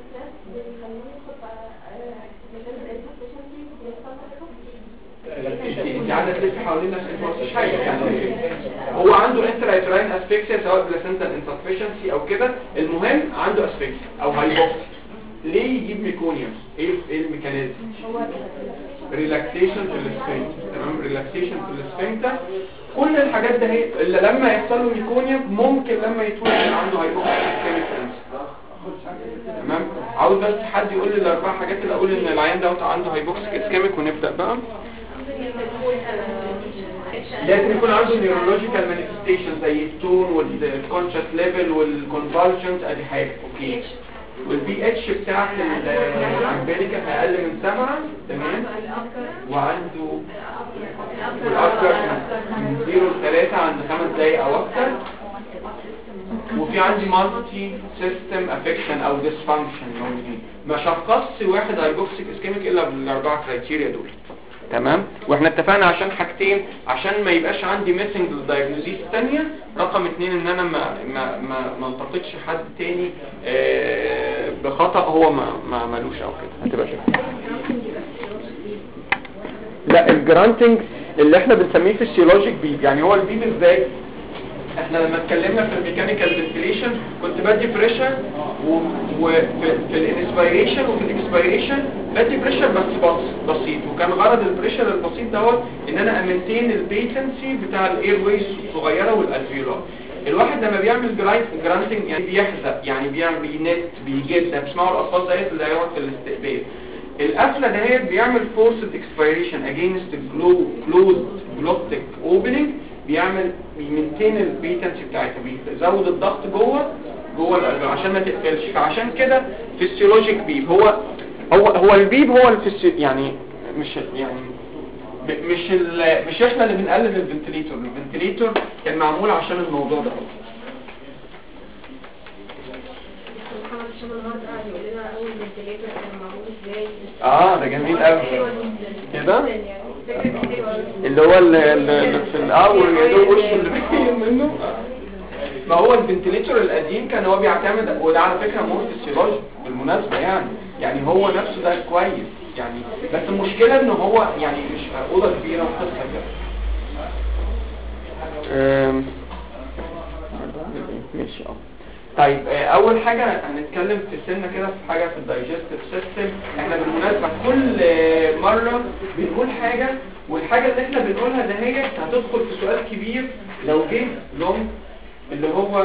انت عاده تلف حوالين نفسك ما فيش حاجه يعني. هو عنده انترايتوراين اسبيكسيا سواء بلاسنتال انسفشنسي او كده، المهم عنده اسبيكسيا او هايبوكسيا. ليه يجيب ميكونيوم؟ ايه الميكانيزم؟ ريلاكسيشن في السفنكتر، تمام. ريلاكسيشن في السفنكتر، كل الحاجات ده هي اللي لما يحصل له ميكونيوم ممكن لما يتولد عنده هايبوكسيك اسكيميك، تمام. عاوز بس حد يقول لي الاربع حاجات اللي اقول ان العيان ده عنده هايبوكسيك اسكيميك ونبدا بقى. لازم يكون عنده نيورولوجيكال مانيفستيشن زي التون والكونشس ليفل والكونفالجنس، ادي حاجه اوكي. والبي اتش بتاعت الامبليكا اقل من 7، تمام. وعنده الاكتر من 0 ل 3 عند 5 دقايق او اكتر. وفي عندي مالتي سيستم افكشن او ديسفانكشن موجودين. ما شخصش واحد هايبوكسيك اسكيميك الا بالاربعه كرايتيريا دول، تمام. واحنا اتفقنا عشان حاجتين، عشان ما يبقاش عندي ميسنج للدايجنوزيس الثانيه، رقم 2 ان انا ما انتقدش حد تاني بخطأ هو ما مالوش او كده، هتبقى شكل. لا الجرانتنج اللي احنا بنسميه فيسيولوجيك بيب، يعني هو البيب ازاي؟ احنا لما اتكلمنا في الميكانيكال فنتيليشن كنت بدي بريشر، وفي الانسبيريشن وفي الاكسبيريشن بدي بريشر بس بسيط، وكان غرض البريشر البسيط دوت ان انا امنتين البيتنسي بتاع الاير ويز الصغيره والالفيولار. الواحد لما بيعمل جرانتنج يعني بيحزق، يعني بيعمل بينت بيجد، بتسمعوا الالفاظ ديت اللي هيقعد في الاستقبال. القفله دهيت بيعمل فورسد اكسبيريشن اجينست كلوزد جلوتيك اوبننج، بيعمل بيمنتين البيتنسي بتاعتها، بيزود الضغط جوه القلب عشان ما تقفلش. فعشان كده فيسيولوجيك بيب هو هو البيب هو يعني مش مش احنا اللي بنقلل الفنتليتور كان معمول عشان الموضوع ده. محمد هشام النهارده قاعد يقول لنا اول فنتليتور كان معمول ازاي. ده جميل قوي كده، اللي هو اللي في الاول يدور وشه اللي باين منه. ما هو الفنتليتور القديم كان هو بيعتمد، وده على فكره مور فيسيولوجي بالمناسبه، يعني هو نفسه ده كويس يعني، بس المشكله ان هو يعني مش اوضه كبيره وقصه كده. ماشي. طيب اول حاجه هنتكلم في سنه كده في حاجه في الدايجستيف سيستم. احنا بالمناسبه كل مره بنقول حاجه، والحاجه اللي احنا بنقولها ده هي هتدخل في سؤال كبير لو جه لهم، اللي هو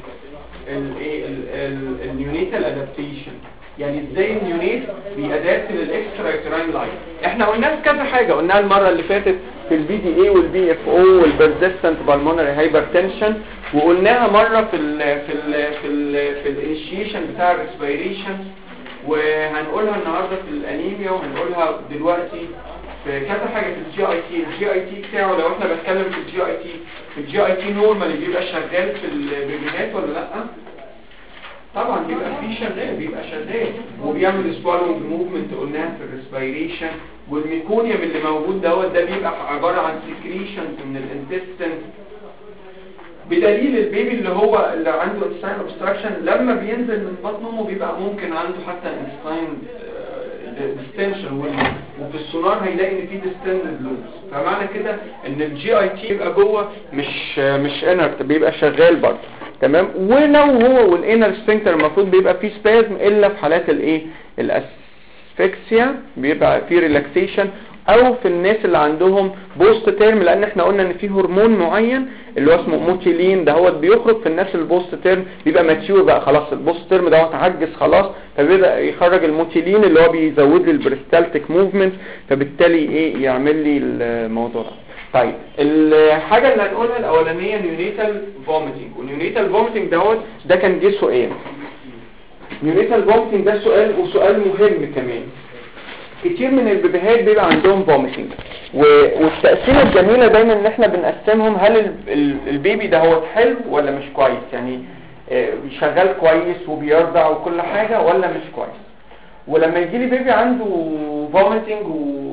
النيونيتال ادابتيشن، يعني ازاي النيونيت بيأدابت للاكسترا يوتراين لايف. احنا قلنا كذا حاجه، قلناها المره اللي فاتت في البي دي اي والبي اف او والبرزيستنت بالمونري هايبرتنشن، وقلناها مره في الانيشيشن بتاع الريسبيريشن، وهنقولها النهارده في الانيميا، وهنقولها دلوقتي في كذا حاجه في الجي اي تي. الجي اي تي بتاعه لو احنا بنتكلم في الجي اي تي نورمال بيبقى شغال في البيبيهات ولا لا؟ طبعا بيبقى شغال وبيعمل سوالوينج موفمنت قلناها في الريسبيريشن، والميكونيوم اللي موجود ده بيبقى عباره عن سكريشنز من الانتستين، بدليل البيبي اللي عنده انتستين اوبستراكشن لما بينزل من بطن امه بيبقى ممكن عنده حتى انتستين ديستنشن، وفي السونار هيلاقي ان في ديستندد لوبس. فمعنى كده ان الجي اي تي يبقى جوه مش انرت، بيبقى شغال برضه. تمام. ولو هو والانر سفنكتر المفروض بيبقى فيه سبازم، الا في حالات الاسفكسيا بيبقى فيه ريلاكسيشن، او في الناس اللي عندهم بوست تيرم، لان احنا قلنا ان في هرمون معين اللي هو اسمه موتيلين ده هو بيخرج في الناس البوست تيرم، بيبقى ماتيور بقى خلاص، البوست تيرم ده عجز خلاص، فبيبدا يخرج الموتيلين اللي هو بيزود لي البريستالتيك موفمنت، فبالتالي يعمل لي الموضوع ده. طيب الحاجه اللي هنقولها الاولانيه نيونيتال فوميتنج، والنيونيتال فوميتنج ده كان جه سؤال. نيونيتال فوميتنج ده سؤال مهم كمان. كتير من البيبيهات بيبقى عندهم فوميتنج، والتقسيمه الجميله دايما ان احنا بنقسمهم، هل البيبي ده هو حلو ولا مش كويس، يعني شغال كويس وبيرضع وكل حاجه ولا مش كويس. ولما يجي لي بيبي عنده فوميتنج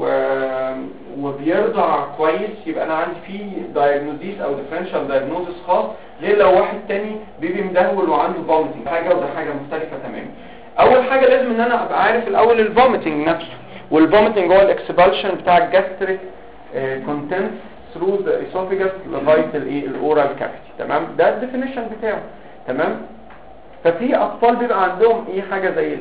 وبيرضع كويس، يبقى انا عندي فيه دايجنوزيس او ديفرنشال دايجنوزيس خاص، غير لو واحد تاني بيبي مدهول وعنده فوميتنج، حاجه وده حاجه مختلفه تماما. اول حاجه لازم ان انا ابقى عارف الاول الفوميتنج نفسه، والفوميتنج هو الاكسبالشن بتاع الجاستريك كونتنت ثرو ذا اسوفيجاس لغايه الاورال كافيتي. تمام، ده الديفينيشن بتاعه. تمام. ففي اطفال بيبقى عندهم حاجه زي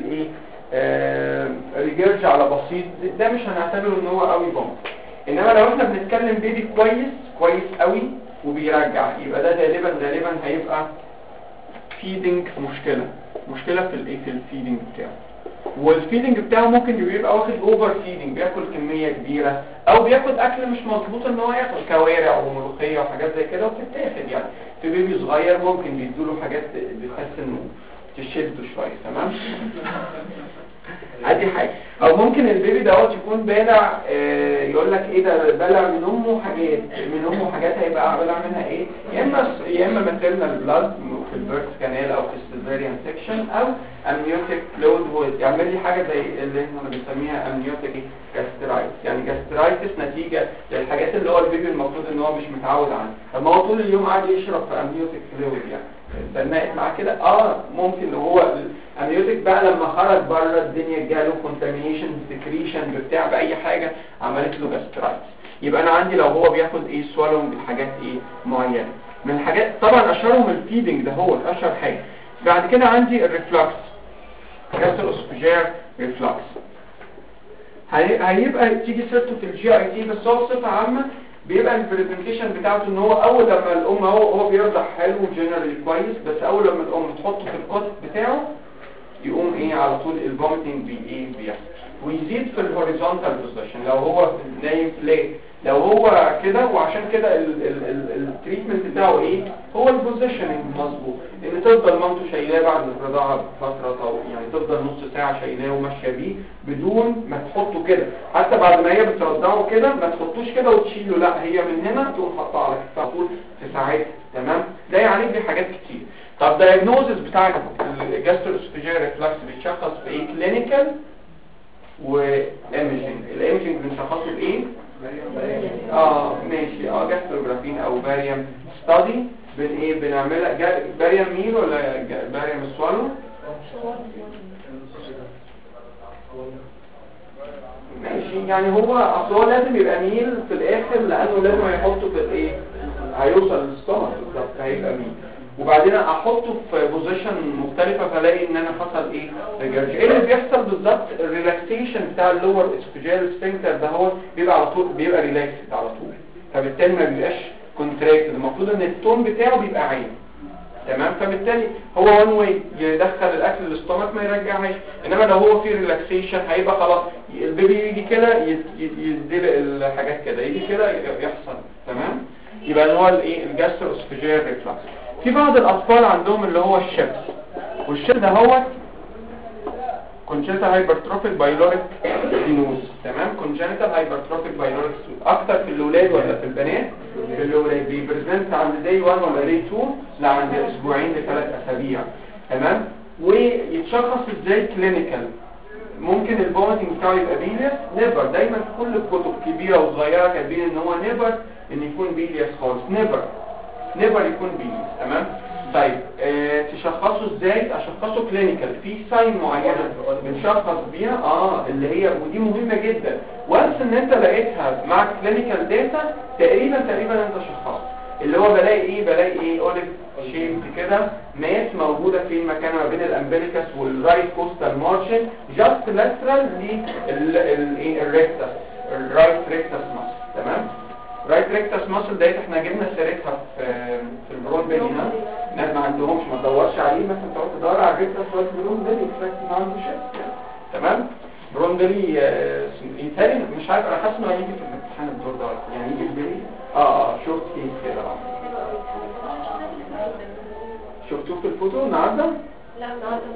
ريجيرج على بسيط، ده مش هنعتبره ان هو قوي فوميت. انما لو احنا بنتكلم بيبي كويس قوي وبيرجع، يبقى ده غالبا هيبقى فيدنج مشكله في الفيدنج بتاعه. والفيدنج بتاعه ممكن يبقى واخد اوفر فيدنج، بياكل كميه كبيره، او بياخد اكل مش مظبوط ان هو ياكل كوارع وملوخيه وحاجات زي كده وبتتاخد. يعني في بيبي صغير ممكن بيدوله حاجات بتحس انه تشده شويه. تمام. ادي حاجه. او ممكن البيبي دوت يكون بالع، يقول لك ده بالع من امه حاجات هيبقى بالع منها يا اما ماتيرنال بلاد في البيرث كانال او في السيزاريان سيكشن، او امنيوتيك فلويد يعمل لي حاجه زي اللي احنا بنسميها امنيوتيك جاسترايتس، يعني جاسترايتس نتيجه للحاجات اللي هو البيبي المفروض ان هو مش متعود عنها. طب ما هو طول اليوم قاعد يشرب في امنيوتيك فلويد، يعني بنقت معاه كده. ممكن لو هو الامنيوتيك بقى لما خرج بره الدنيا جاله كونتامينيشن سكريشن بتاع باي حاجه عملت له جاسترايتس. يبقى انا عندي لو هو بياخد سوالوم بحاجات معينه من الحاجات، طبعا اشهرهم الفيدنج ده هو اشهر حاجه. بعد كده عندي الريفلكس، جاستروسوفاجيال ريفلكس، هيبقى تيجي سيرته في الجي اي تي، بس هو بصفه عامه بيبقى البرزنتيشن بتاعته ان هو اول لما الام هو بيرضع حلو جنرالي كويس، بس اول لما الام تحطه في القط بتاعه يقوم على طول الفوميتنج بيحصل. ويزيد في الهوريزونتال بوزيشن لو هو نايم فلات. لو هو كده، وعشان كده التريتمنت بتاعه ايه؟ هو البوزيشننج مظبوط، ان تفضل مامته شايلاه بعد الرضاعه بفتره طويله، يعني تفضل نص ساعه شايلاه وماشيه بيه بدون ما تحطه كده، حتى بعد ما هي بترضعه كده ما تحطوش كده وتشيله، لا هي من هنا تقوم حاطاه على كتفها طول في ساعات. تمام؟ ده يعني دي حاجات كتير. طب دايجنوزس بتاع الجاستروسوفيجيال ريفلكس بيتشخص بايه؟ كلينيكال وايميجنج. الايميجنج بنشخصه بايه؟ ماشي، جاستروجرافين او باريوم ستادي. ايه بنعملها؟ باريوم ميل ولا باريوم سوالو؟ ماشي، يعني اصل هو لازم يبقى ميل في الاخر، لانه لازم هيحطه في الايه، هيوصل للستومك بالظبط، هيبقى ميل. وبعدين احطه في بوزيشن مختلفه، فلاقي ان انا حصل ايه؟ ريجرج. ايه اللي بيحصل بالظبط؟ الريلاكسيشن بتاع اللور اسوفيجيال سفنكتر ده هو بيبقى على طول، بيبقى ريلاكسد على طول، فبالتالي ما بيبقاش كونتراكت. المفروض ان التون بتاعه بيبقى عالي. تمام؟ فبالتالي هو وان واي، يدخل الاكل للاستومك ما يرجعهاش. انما لو هو في ريلاكسيشن هيبقى خلاص، البيبي يجي كده يديل الحاجات كده، يجي كده يحصل. تمام؟ يبقى اللي هو الايه؟ الجاستروسوفيجيال ريفلكس. في بعض الاطفال عندهم اللي هو الشيبس، والشيبس ده هو congenital hypertrophic pyloric stenosis. تمام؟ congenital hypertrophic pyloric stenosis اكتر في الاولاد ولا في البنات؟ في الاولاد. بيبريزنت عند داي 1 ولا داي 2؟ لا، عند اسبوعين ل3 اسابيع. تمام؟ ويتشخص ازاي كلينيكال؟ ممكن البومتنج بتاعه يبقى بيليس. نيفر، دايما في كل الكتب كبيره وصغيره كاتبين ان هو نيفر ان يكون بيليس خالص، نيفر يكون بيليس. تمام؟ طيب تشخصه ازاي؟ اشخصه كلينيكال في ساين معينه بنشخص بيها اللي هي، ودي مهمه جدا. وانس ان انت لقيتها مع كلينيكال داتا تقريبا انت شخصت. اللي هو بلاقي ايه؟ اوليف شيب كده ماس موجوده في المكان ما بين الامبليكس والرايت كوستال مارجن، جاست لاترال للريكتس، الرايت ريكتس ماسل. تمام؟ رايت ريكتس ماسل ديت احنا جبنا سيرتها في البرون بيلي. الناس ما عندهمش، ما تدورش عليه مثلا، تقعد تدور على الريكتس والبرون بيلي ما عندوش. تمام؟ برون بيلي يتهيألي مش عارف، انا حاسس انه هيجي في الامتحان الدور ده، يعني يجي في بيلي شورت كيس كده. شفتوه في الفوتو النهارده؟ لا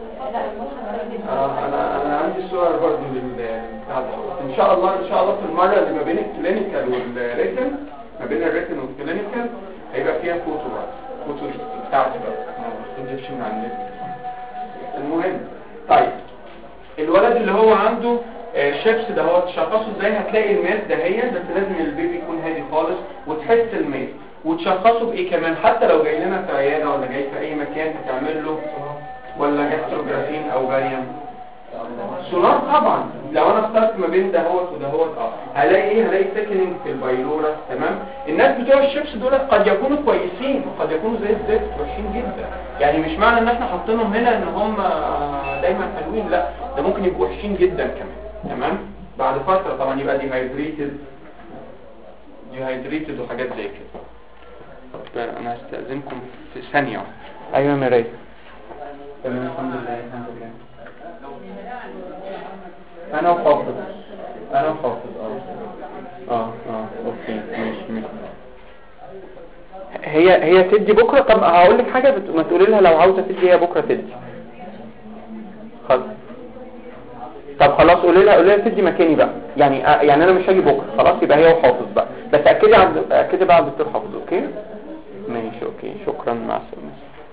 انا عندي صور برضه للبتاع ده. ان شاء الله في المره اللي ما بين الكلينيكال والريتن، ما بين الريتن والكلينيكال هيبقى فيها فوتو بقى، فوتو بتاعتي بقى، ما تجيبش من عندنا. المهم، طيب الولد اللي هو عنده شيبس ده هو تشخصه ازاي؟ هتلاقي الماس ده هي، بس لازم البيبي يكون هادي خالص وتحس الماس. وتشخصه بايه كمان؟ حتى لو جاي لنا في عياده ولا جاي في اي مكان هتعمل له ولا جاستروجرافين او باريوم سونار. طبعا لو انا اخترت ما بين دهوت ودهوت هلاقي ايه؟ هلاقي سيكنينج في البايلورا. تمام؟ الناس بتوع الشيبس دول قد يكونوا كويسين وقد يكونوا زي الزفت وحشين جدا، يعني مش معنى ان احنا حاطينهم هنا ان هم دايما حلوين، لا ده ممكن يبقوا وحشين جدا كمان. تمام؟ بعد فتره طبعا يبقى ديهايدريتد وحاجات زي كده. طب انا هستأذنكم في ثانيه. ايوه يا مرايه. تمام، الحمد لله. انا وحافظ اوكي ماشي. هي تدي بكره. طب هقول لك حاجه، ما تقولي لها لو عاوزه تدي هي بكره تدي. خلاص. طب خلاص قولي لها تدي مكاني بقى، يعني انا مش هاجي بكره، خلاص يبقى هي وحافظ بقى، بس اكدي بقى على الدكتور حافظ. اوكي ماشي. اوكي شكرا، مع السلامه.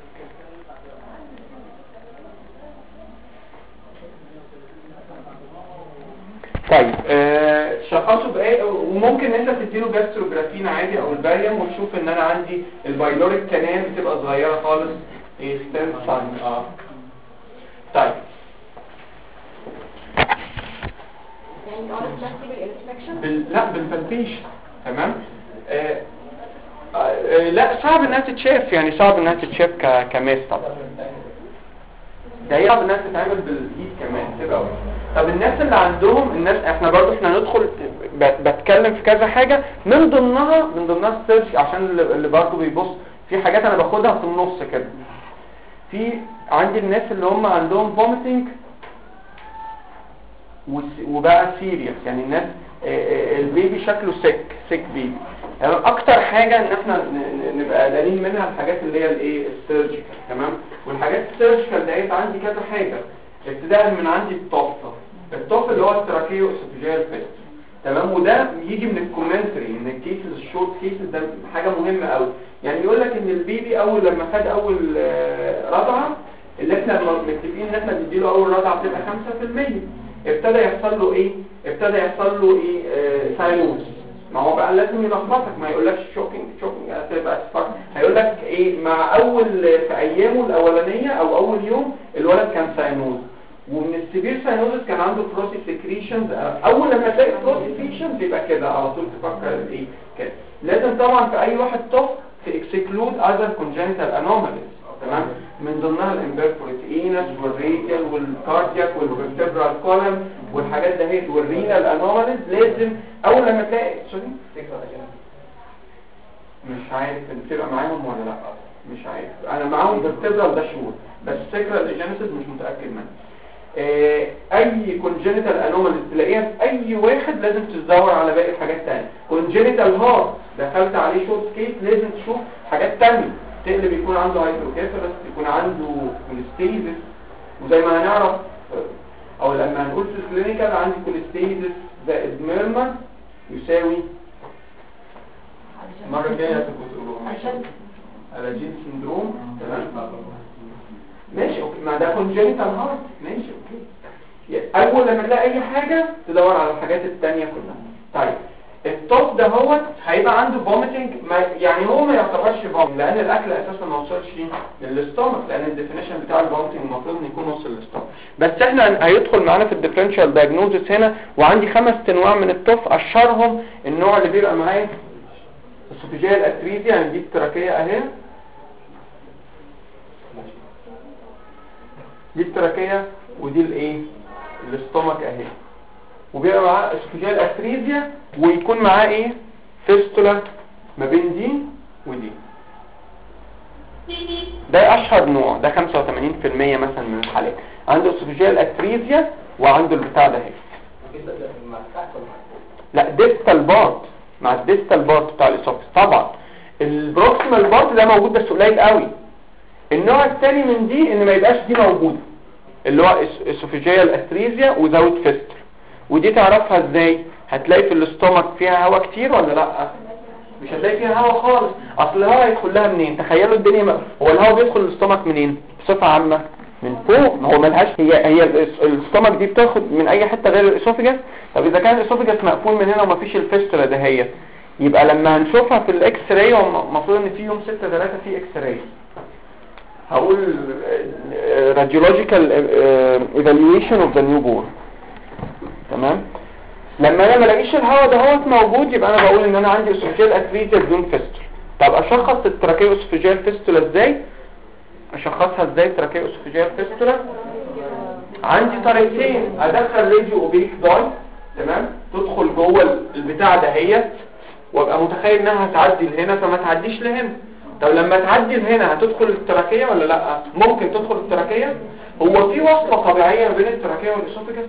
طيب شخصه بايه؟ وممكن انت تديله جاستروجرافين عادي او الباريوم، وتشوف ان انا عندي البايلوريك كانال بتبقى صغيره خالص. ستاند ساين. طيب لا بالبالبيشن. تمام؟ لا صعب انها تتشاف، يعني صعب انها تتشاف كماس طبعا. ده هي صعب انها تتعمل بالايد كمان تبقى. طب الناس اللي عندهم احنا برضه ندخل بتكلم في كذا حاجه، من ضمنها السيرش، عشان اللي برضه بيبص في حاجات انا باخدها في النص كده. في عندي الناس اللي هم عندهم فوميتنج وبقى سيريس، يعني الناس البيبي شكله سيك بيبي. يعني اكتر حاجه ان احنا نبقى قلقانين منها الحاجات اللي هي الايه السيرجيكال. تمام. والحاجات السيرجيكال ديت عندي كذا حاجه، ابتداء من عندي الطف اللي هو التراكيو اسوفيجيال فيستولا. تمام. وده يجي من الكومنتري، من الكيسز الشورت كيسز، ده حاجه مهمه قوي. يعني يقول لك ان البيبي اول لما خد اول رضعه، اللي احنا متفقين ان احنا نديله اول رضعه بتبقى 5%، ابتدى يحصل له ايه ساينوز. ما هو بقى لازم يلخبطك، ما يقولكش شوكينج هتبقى صفر، هيقول لك ايه مع اول في ايامه الاولانيه او اول يوم الولد كان ساينوز، ومن السيفير ساينوز كان عنده بروسي سكريشنز. اول لما تلاقي بروسي سكريشنز يبقى كده على طول تفكر ايه كده. لازم طبعا في اي واحد طفل اكسكلود اذر كونجنتال انوماليز. تمام. من ضمنها الامبيرفوريتينس والريديال والكاردياك والفيرتبرال كولم والحاجات دهيت والرينال انوماليز. لازم اول لما تلاقي مش عارف انت تبقى معاهم ولا لا، مش عارف. انا معاهم فيرتبرال ده شهور، بس سيكرال ايجينيسيس مش متاكد منها. اي كونجنتال انوماليز تلاقيها في اي واحد لازم تدور على باقي الحاجات الثانيه. كونجنتال هارت دخلت عليه شورت كيس لازم تشوف حاجات ثانيه. تقلب يكون عنده هايدروكيفالس، يكون عنده كوليستيزس، وزي ما هنعرف او لما هنقول في الكلينيكال عندي كوليستيزس زائد ميرما يساوي المره الجايه هتبقوا تقولوا الاجين سندروم. تمام ماشي اوكي. ما ده كونجنتال هارت ماشي اوكي. اول لما تلاقي اي حاجه تدور على الحاجات الثانيه كلها. طيب الطفل ده هو هيبقى عنده فوميتنج، يعني هو ما يعتبرش فوميتنج لان الاكل اساسا ما وصلش للاستومك، لان الديفينيشن بتاع الفوميتنج المفروض ان يكون وصل للاستومك. بس احنا هيدخل معانا في الديفرنشال دايجنوزس هنا، وعندي 5 انواع من الطفل. اشهرهم النوع اللي بيبقى معايا اسوفيجيال اتريزيا، يعني دي التراكيه اهي، دي التراكيه ودي الايه الاستومك اهي، وبيبقى معاه اسوفيجيال اتريزيا ويكون معاه ايه فيستولا ما بين دي ودي. ده اشهر نوع، ده 85% مثلا من الحالات عنده اسوفيجيال اتريزيا وعنده البتاع ده اهي. لا ديستال بارت مع الديستال بارت بتاع الاسوفيس. طبعا البروكسيمال بارت ده موجود بس قليل قوي. النوع الثاني من دي ان ما يبقاش دي موجوده، اللي هو اسوفيجيال اتريزيا وزاوت فيستر. ودي تعرفها ازاي؟ هتلاقي في الاستومك فيها هواء كتير ولا لا؟ مش هتلاقي فيها هواء خالص. اصل الهواء هيدخل لها منين؟ تخيلوا الدنيا هو الهواء بيدخل الاستومك منين بصفه عامه؟ من فوق. ما هو ملهاش هي الاستومك دي بتاخد من اي حته غير الاسوفيجاس. طب اذا كان الاسوفيجاس مقفول من هنا ومفيش الفيستولا دهيت، يبقى لما هنشوفها في الاكس راي، المفروض ان في يوم 6/3 في اكس راي، هقول radiological evaluation of the newborn. تمام. لما انا ما الاقيش الهواء ده هو موجود، يبقى انا بقول ان انا عندي اسوفيجيال اتريزيا بدون فيستولا. طب اشخص التراكيو اسوفيجيال فيستولا ازاي؟ اشخصها ازاي التراكيو اسوفيجيال فيستولا؟ عندي طريقتين. ادخل راديو اوبيك داي، تمام، تدخل جوه البتاع دهيت، وابقى متخيل انها هتعدي لهنا فما تعديش لهنا. طب لما تعدي لهنا هتدخل التراكيه ولا لا؟ ممكن تدخل التراكيه. هو في وصله طبيعيه بين التراكيه والاسوفيجاس؟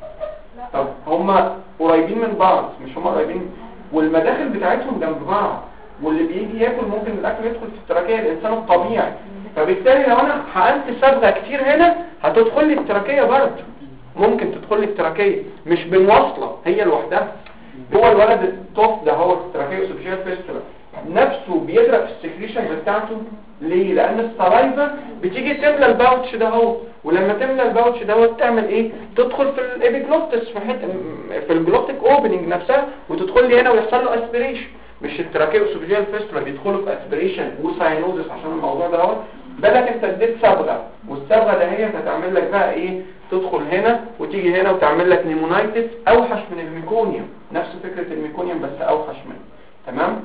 طب هما قريبين من بعض، مش هما قريبين، والمداخل بتاعتهم جنب بعض، واللي بيجي ياكل ممكن الاكل يدخل في التراكيه الانسان الطبيعي. فبالتالي لو انا حقنت صبغه كتير هنا هتدخل لي التراكيه برضه، ممكن تدخل لي التراكيه مش بمواصله هي لوحدها. هو الولد الطفل ده هو التراكيه اسوفيجيال فيستولا نفسه بيغرق في السكريشن بتاعته. ليه؟ لان السلايفا بتيجي تملى الباوتش ده هو، ولما تملى الباوتش ده تعمل ايه؟ تدخل في الابيجلوتس في حته في الجلوتيك اوبننج نفسها، وتدخل لي هنا ويحصل له اسبريشن. مش التراكيه اسوفيجيال فيستولا بيدخلوا في اسبريشن وساينوزس عشان الموضوع ده هو. بالك انت اديت صبغه، والصبغه ده هي هتعمل لك بقى ايه؟ تدخل هنا وتيجي هنا وتعمل لك نيمونايتس اوحش من الميكونيوم، نفس فكره الميكونيوم بس اوحش منه. تمام.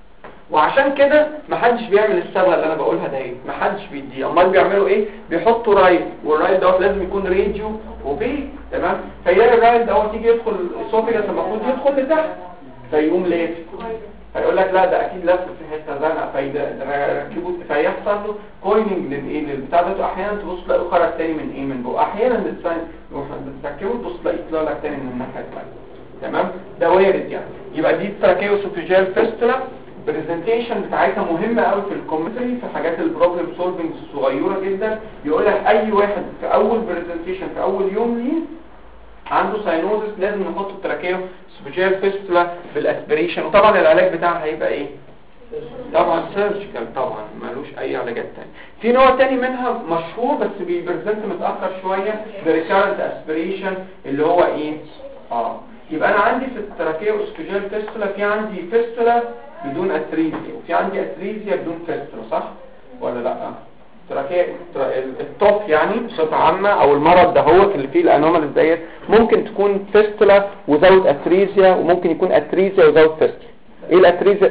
وعشان كده محدش بيعمل الصبغه اللي انا بقولها ده، محدش بيديه. امال بيعملوا ايه؟ بيحطوا رايل، والرايل دوت لازم يكون راديو وبي. تمام. فيلاقي الرايل دوت يجي يدخل الاسوفيجاس، المفروض يدخل لتحت، فيقوم لافف فيقول لك لا ده اكيد لف في حته زنقه فيركبوا فيحصل له كويلنج للايه للبتاع ده. احيانا تبص تلاقيه خرج تاني من ايه من بقه، احيانا بتركبه تبص تلاقيه يطلع لك تاني من الناحيه الثانيه. تمام ده وارد يعني. يبقى دي تراكيوسوفيجيال فيستولا. البرزنتيشن بتاعتها مهمه قوي في الكومنتري في حاجات البروبلم سولفنج الصغيره جدا. يقول لك اي واحد في اول برزنتيشن في اول يوم ليه عنده ساينوزس لازم نحط التراكيوسوفيجيال فيستولا بالاسبريشن. وطبعا العلاج بتاعها هيبقى ايه؟ طبعا سيرجيكال، طبعا مالوش اي علاجات تاني. في نوع تاني منها مشهور بس بيبرزنت متاخر شويه بريكارنت اسبريشن اللي هو ايه؟ يبقى انا عندي في التراكيوسوفيجيال فيستولا في عندي فيستولا بدون اتريزيا وفي عندي اتريزيا بدون فيستولا، صح ولا لا؟ التوب يعني بصفه عامه او المرض ده هو اللي فيه الانوماليز ديت ممكن تكون فيستولا وزود اتريزيا وممكن يكون اتريزيا وزود فيستولا. ايه الاتريزيا؟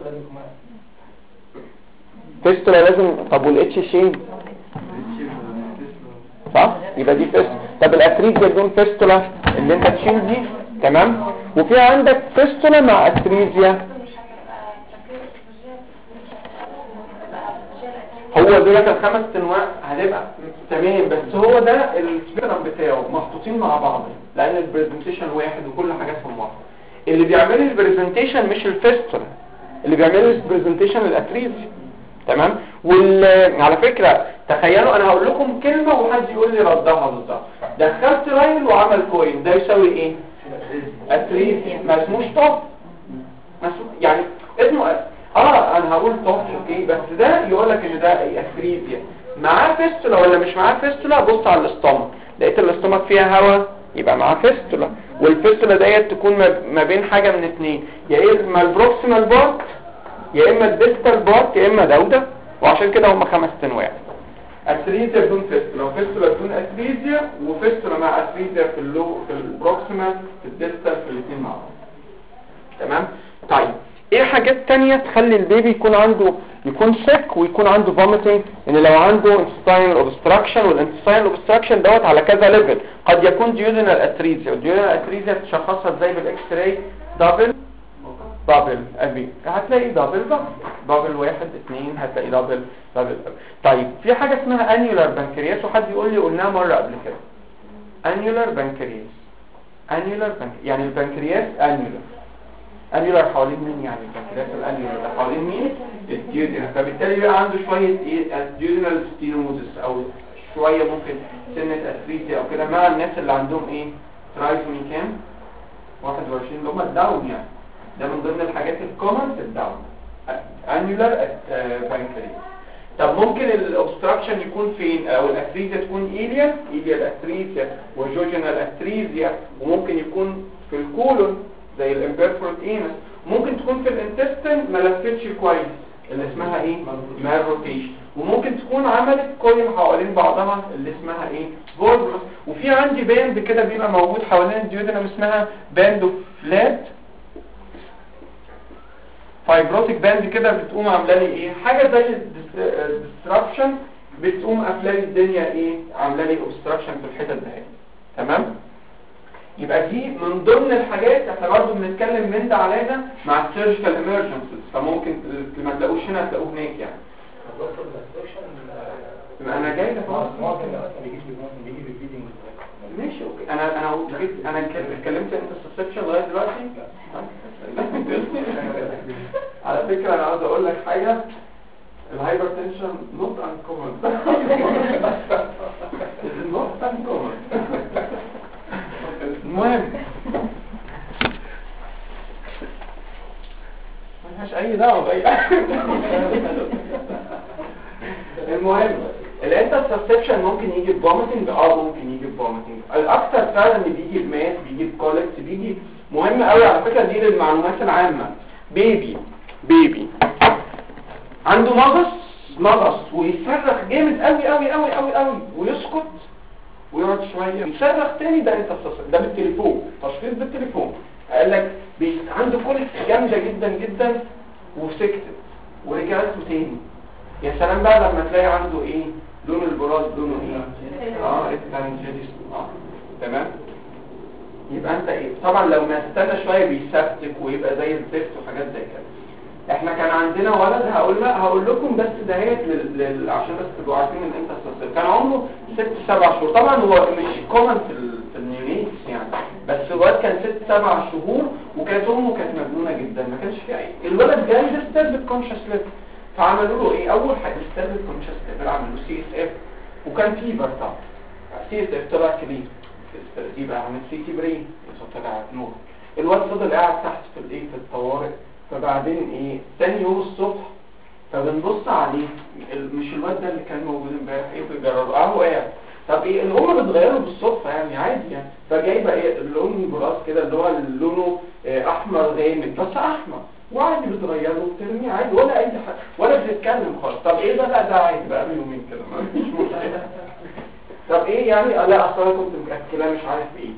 فيستولا لازم. طب والاتش شين صح يبقى دي فيستولا. طب الاتريزيا بدون فيستولا اللي انت تشيل دي تمام. وفي عندك فيستولا مع اتريزيا. هو دولت الخمس انواع هتبقى تمام بس هو ده السبيكترم بتاعه محطوطين مع بعض لان البرزنتيشن واحد وكل حاجاتهم واحده. اللي بيعمل البرزنتيشن مش الفيستولا، اللي بيعمل البرزنتيشن الاتريزيا. تمام. وعلى فكره تخيلوا انا هقول لكم كلمه وحد يقول لي ردها بالظبط. دخلت رايل وعمل كوين ده يساوي ايه؟ اتريزيا. ما اسموش توب يعني اسمه انا هقول توب اوكي بس ده يقول لك ان ده اتريزيا. معاه فيستولا ولا مش معاه فيستولا؟ بص على الاستومك، لقيت الاستومك فيها هواء يبقى معاه فيستولا. والفيستولا ديت تكون ما بين حاجه من اثنين، يا اما البروكسيمال بارت يا اما الديستال بارت يا اما دوده. وعشان كده هم 5 انواع. اتريزيا بدون فيستولا وفيستولا بدون اتريزيا وفيستولا مع اتريزيا في البروكسيمال في الديستال في الاثنين مع بعض. تمام. طيب ايه حاجات تانية تخلي البيبي يكون سيك ويكون عنده فوميتنج؟ ان لو عنده intestinal obstruction والintestinal obstruction دوت على كذا ليفل. قد يكون duodenal atresia والduodenal atresia تشخصها ازاي بالاكس راي؟ دبل ابي هتلاقي دبل 1 2 هتلاقي دبل. طيب في حاجه اسمها انيولار بانكرياس وحد يقول لي قلناها مره قبل كده. انيولار بانكرياس يعني البنكرياس انيولار حوالين مين؟ يعني البنكرياس الانيولار حوالين مين؟ الديودينال. فبالتالي بقى عنده شويه ديودينال ستينوزس او شويه ممكن سنه اتريتيا او كده مع الناس اللي عندهم ايه؟ ترايزومي كام 21 اللي هم الداون يعني. ده من ضمن الحاجات الكومن في الداون انيولار بانكرياس. طب ممكن الاوبستراكشن يكون فين؟ او الاتريزيا تكون ايليال اتريزيا وجوجينال اتريزيا. وممكن يكون في الكولون زي الامبيرفورت اينس. ممكن تكون في الانتستين ما لفتش كويس اللي اسمها ايه؟ مال روتيشن. وممكن تكون عملت كويل حوالين بعضها اللي اسمها ايه؟ فولبرس. وفي عندي باند كده بيبقى موجود حوالين الديودينم اسمها باند فلات فايبروتيك باند كده بتقوم عامله لي ايه؟ حاجه زي الديستراكشن بتقوم قافله لي الدنيا ايه؟ عامله لي اوبستراكشن في الحتت دي. تمام؟ يبقى دي من ضمن الحاجات احنا برضه بنتكلم من ده على ده مع السيرجيكال ايمرجنسيز. فممكن ما تلاقوش هنا تلاقوه هناك يعني. انا جاي لك ماشي اوكي. انا اتكلمت انت السبسكشن لغايه دلوقتي. على فكره انا عاوز اقول لك حاجه. الهايبرتنشن نوت انكومن. نوت انكومن. المهم ملهاش اي دعوه باي. المهم الانترسبشن ممكن يجي بفوميتنج. ممكن يجي بفوميتنج. الاكثر فعلا اللي بيجي بماس بيجي بكولكس بيجي مهم قوي على فكره. دي للمعلومات العامه. بيبي عنده مغص ويصرخ جامد قوي قوي قوي قوي قوي ويسكت ويقعد شويه يصرخ تاني. ده ده بالتليفون، تشخيص بالتليفون. قال لك عنده كوليك جامده جدا جدا وسكتت ورجعت تاني. يا سلام بقى لما تلاقي عنده ايه؟ لون البراز لونه ايه؟ اتلانجيتس. تمام. يبقى انت ايه؟ طبعا لو ما استنى شويه بيسبتك ويبقى زي الزفت وحاجات زي كده. احنا كان عندنا ولد هقول لكم بس دهيت عشان بس تبقوا عارفين ان انت استاذ. كان عمره 6-7 شهور. طبعا هو مش كومن في النيونيتس يعني، بس الولد كان 6-7 شهور وكانت امه كانت مجنونه جدا، ما كانش في اي. الولد جاي ديستربد كونشس ليفل، فعملوا له ايه؟ اول حاجه ديستربد كونشس ليفل عملوا له سي اس اف، وكان فيبر طبعا. سي اس اف طلع كلير، يبقى عمل سي تي برين طلع نور. الواد فضل قاعد تحت في في الطوارئ. فبعدين ايه تاني يوم الصبح فبنبص عليه، مش الواد ده اللي كان موجود امبارح ايه بيجربه اهو قاعد. طب ايه الام بتغيره بالصدفه يعني عادي يعني، فجايبه ايه اللون براس كده اللي هو لونه احمر غامق بس احمر، وعادي بتغيره وترميه عادي ولا اي حاجه ولا بتتكلم خالص. طب ايه ده؟ لا ده عادي بقى له يومين كده ما فيش مشكله. طب ايه يعني؟ لا اصل انا كنت مأكلاه مش عارف بايه.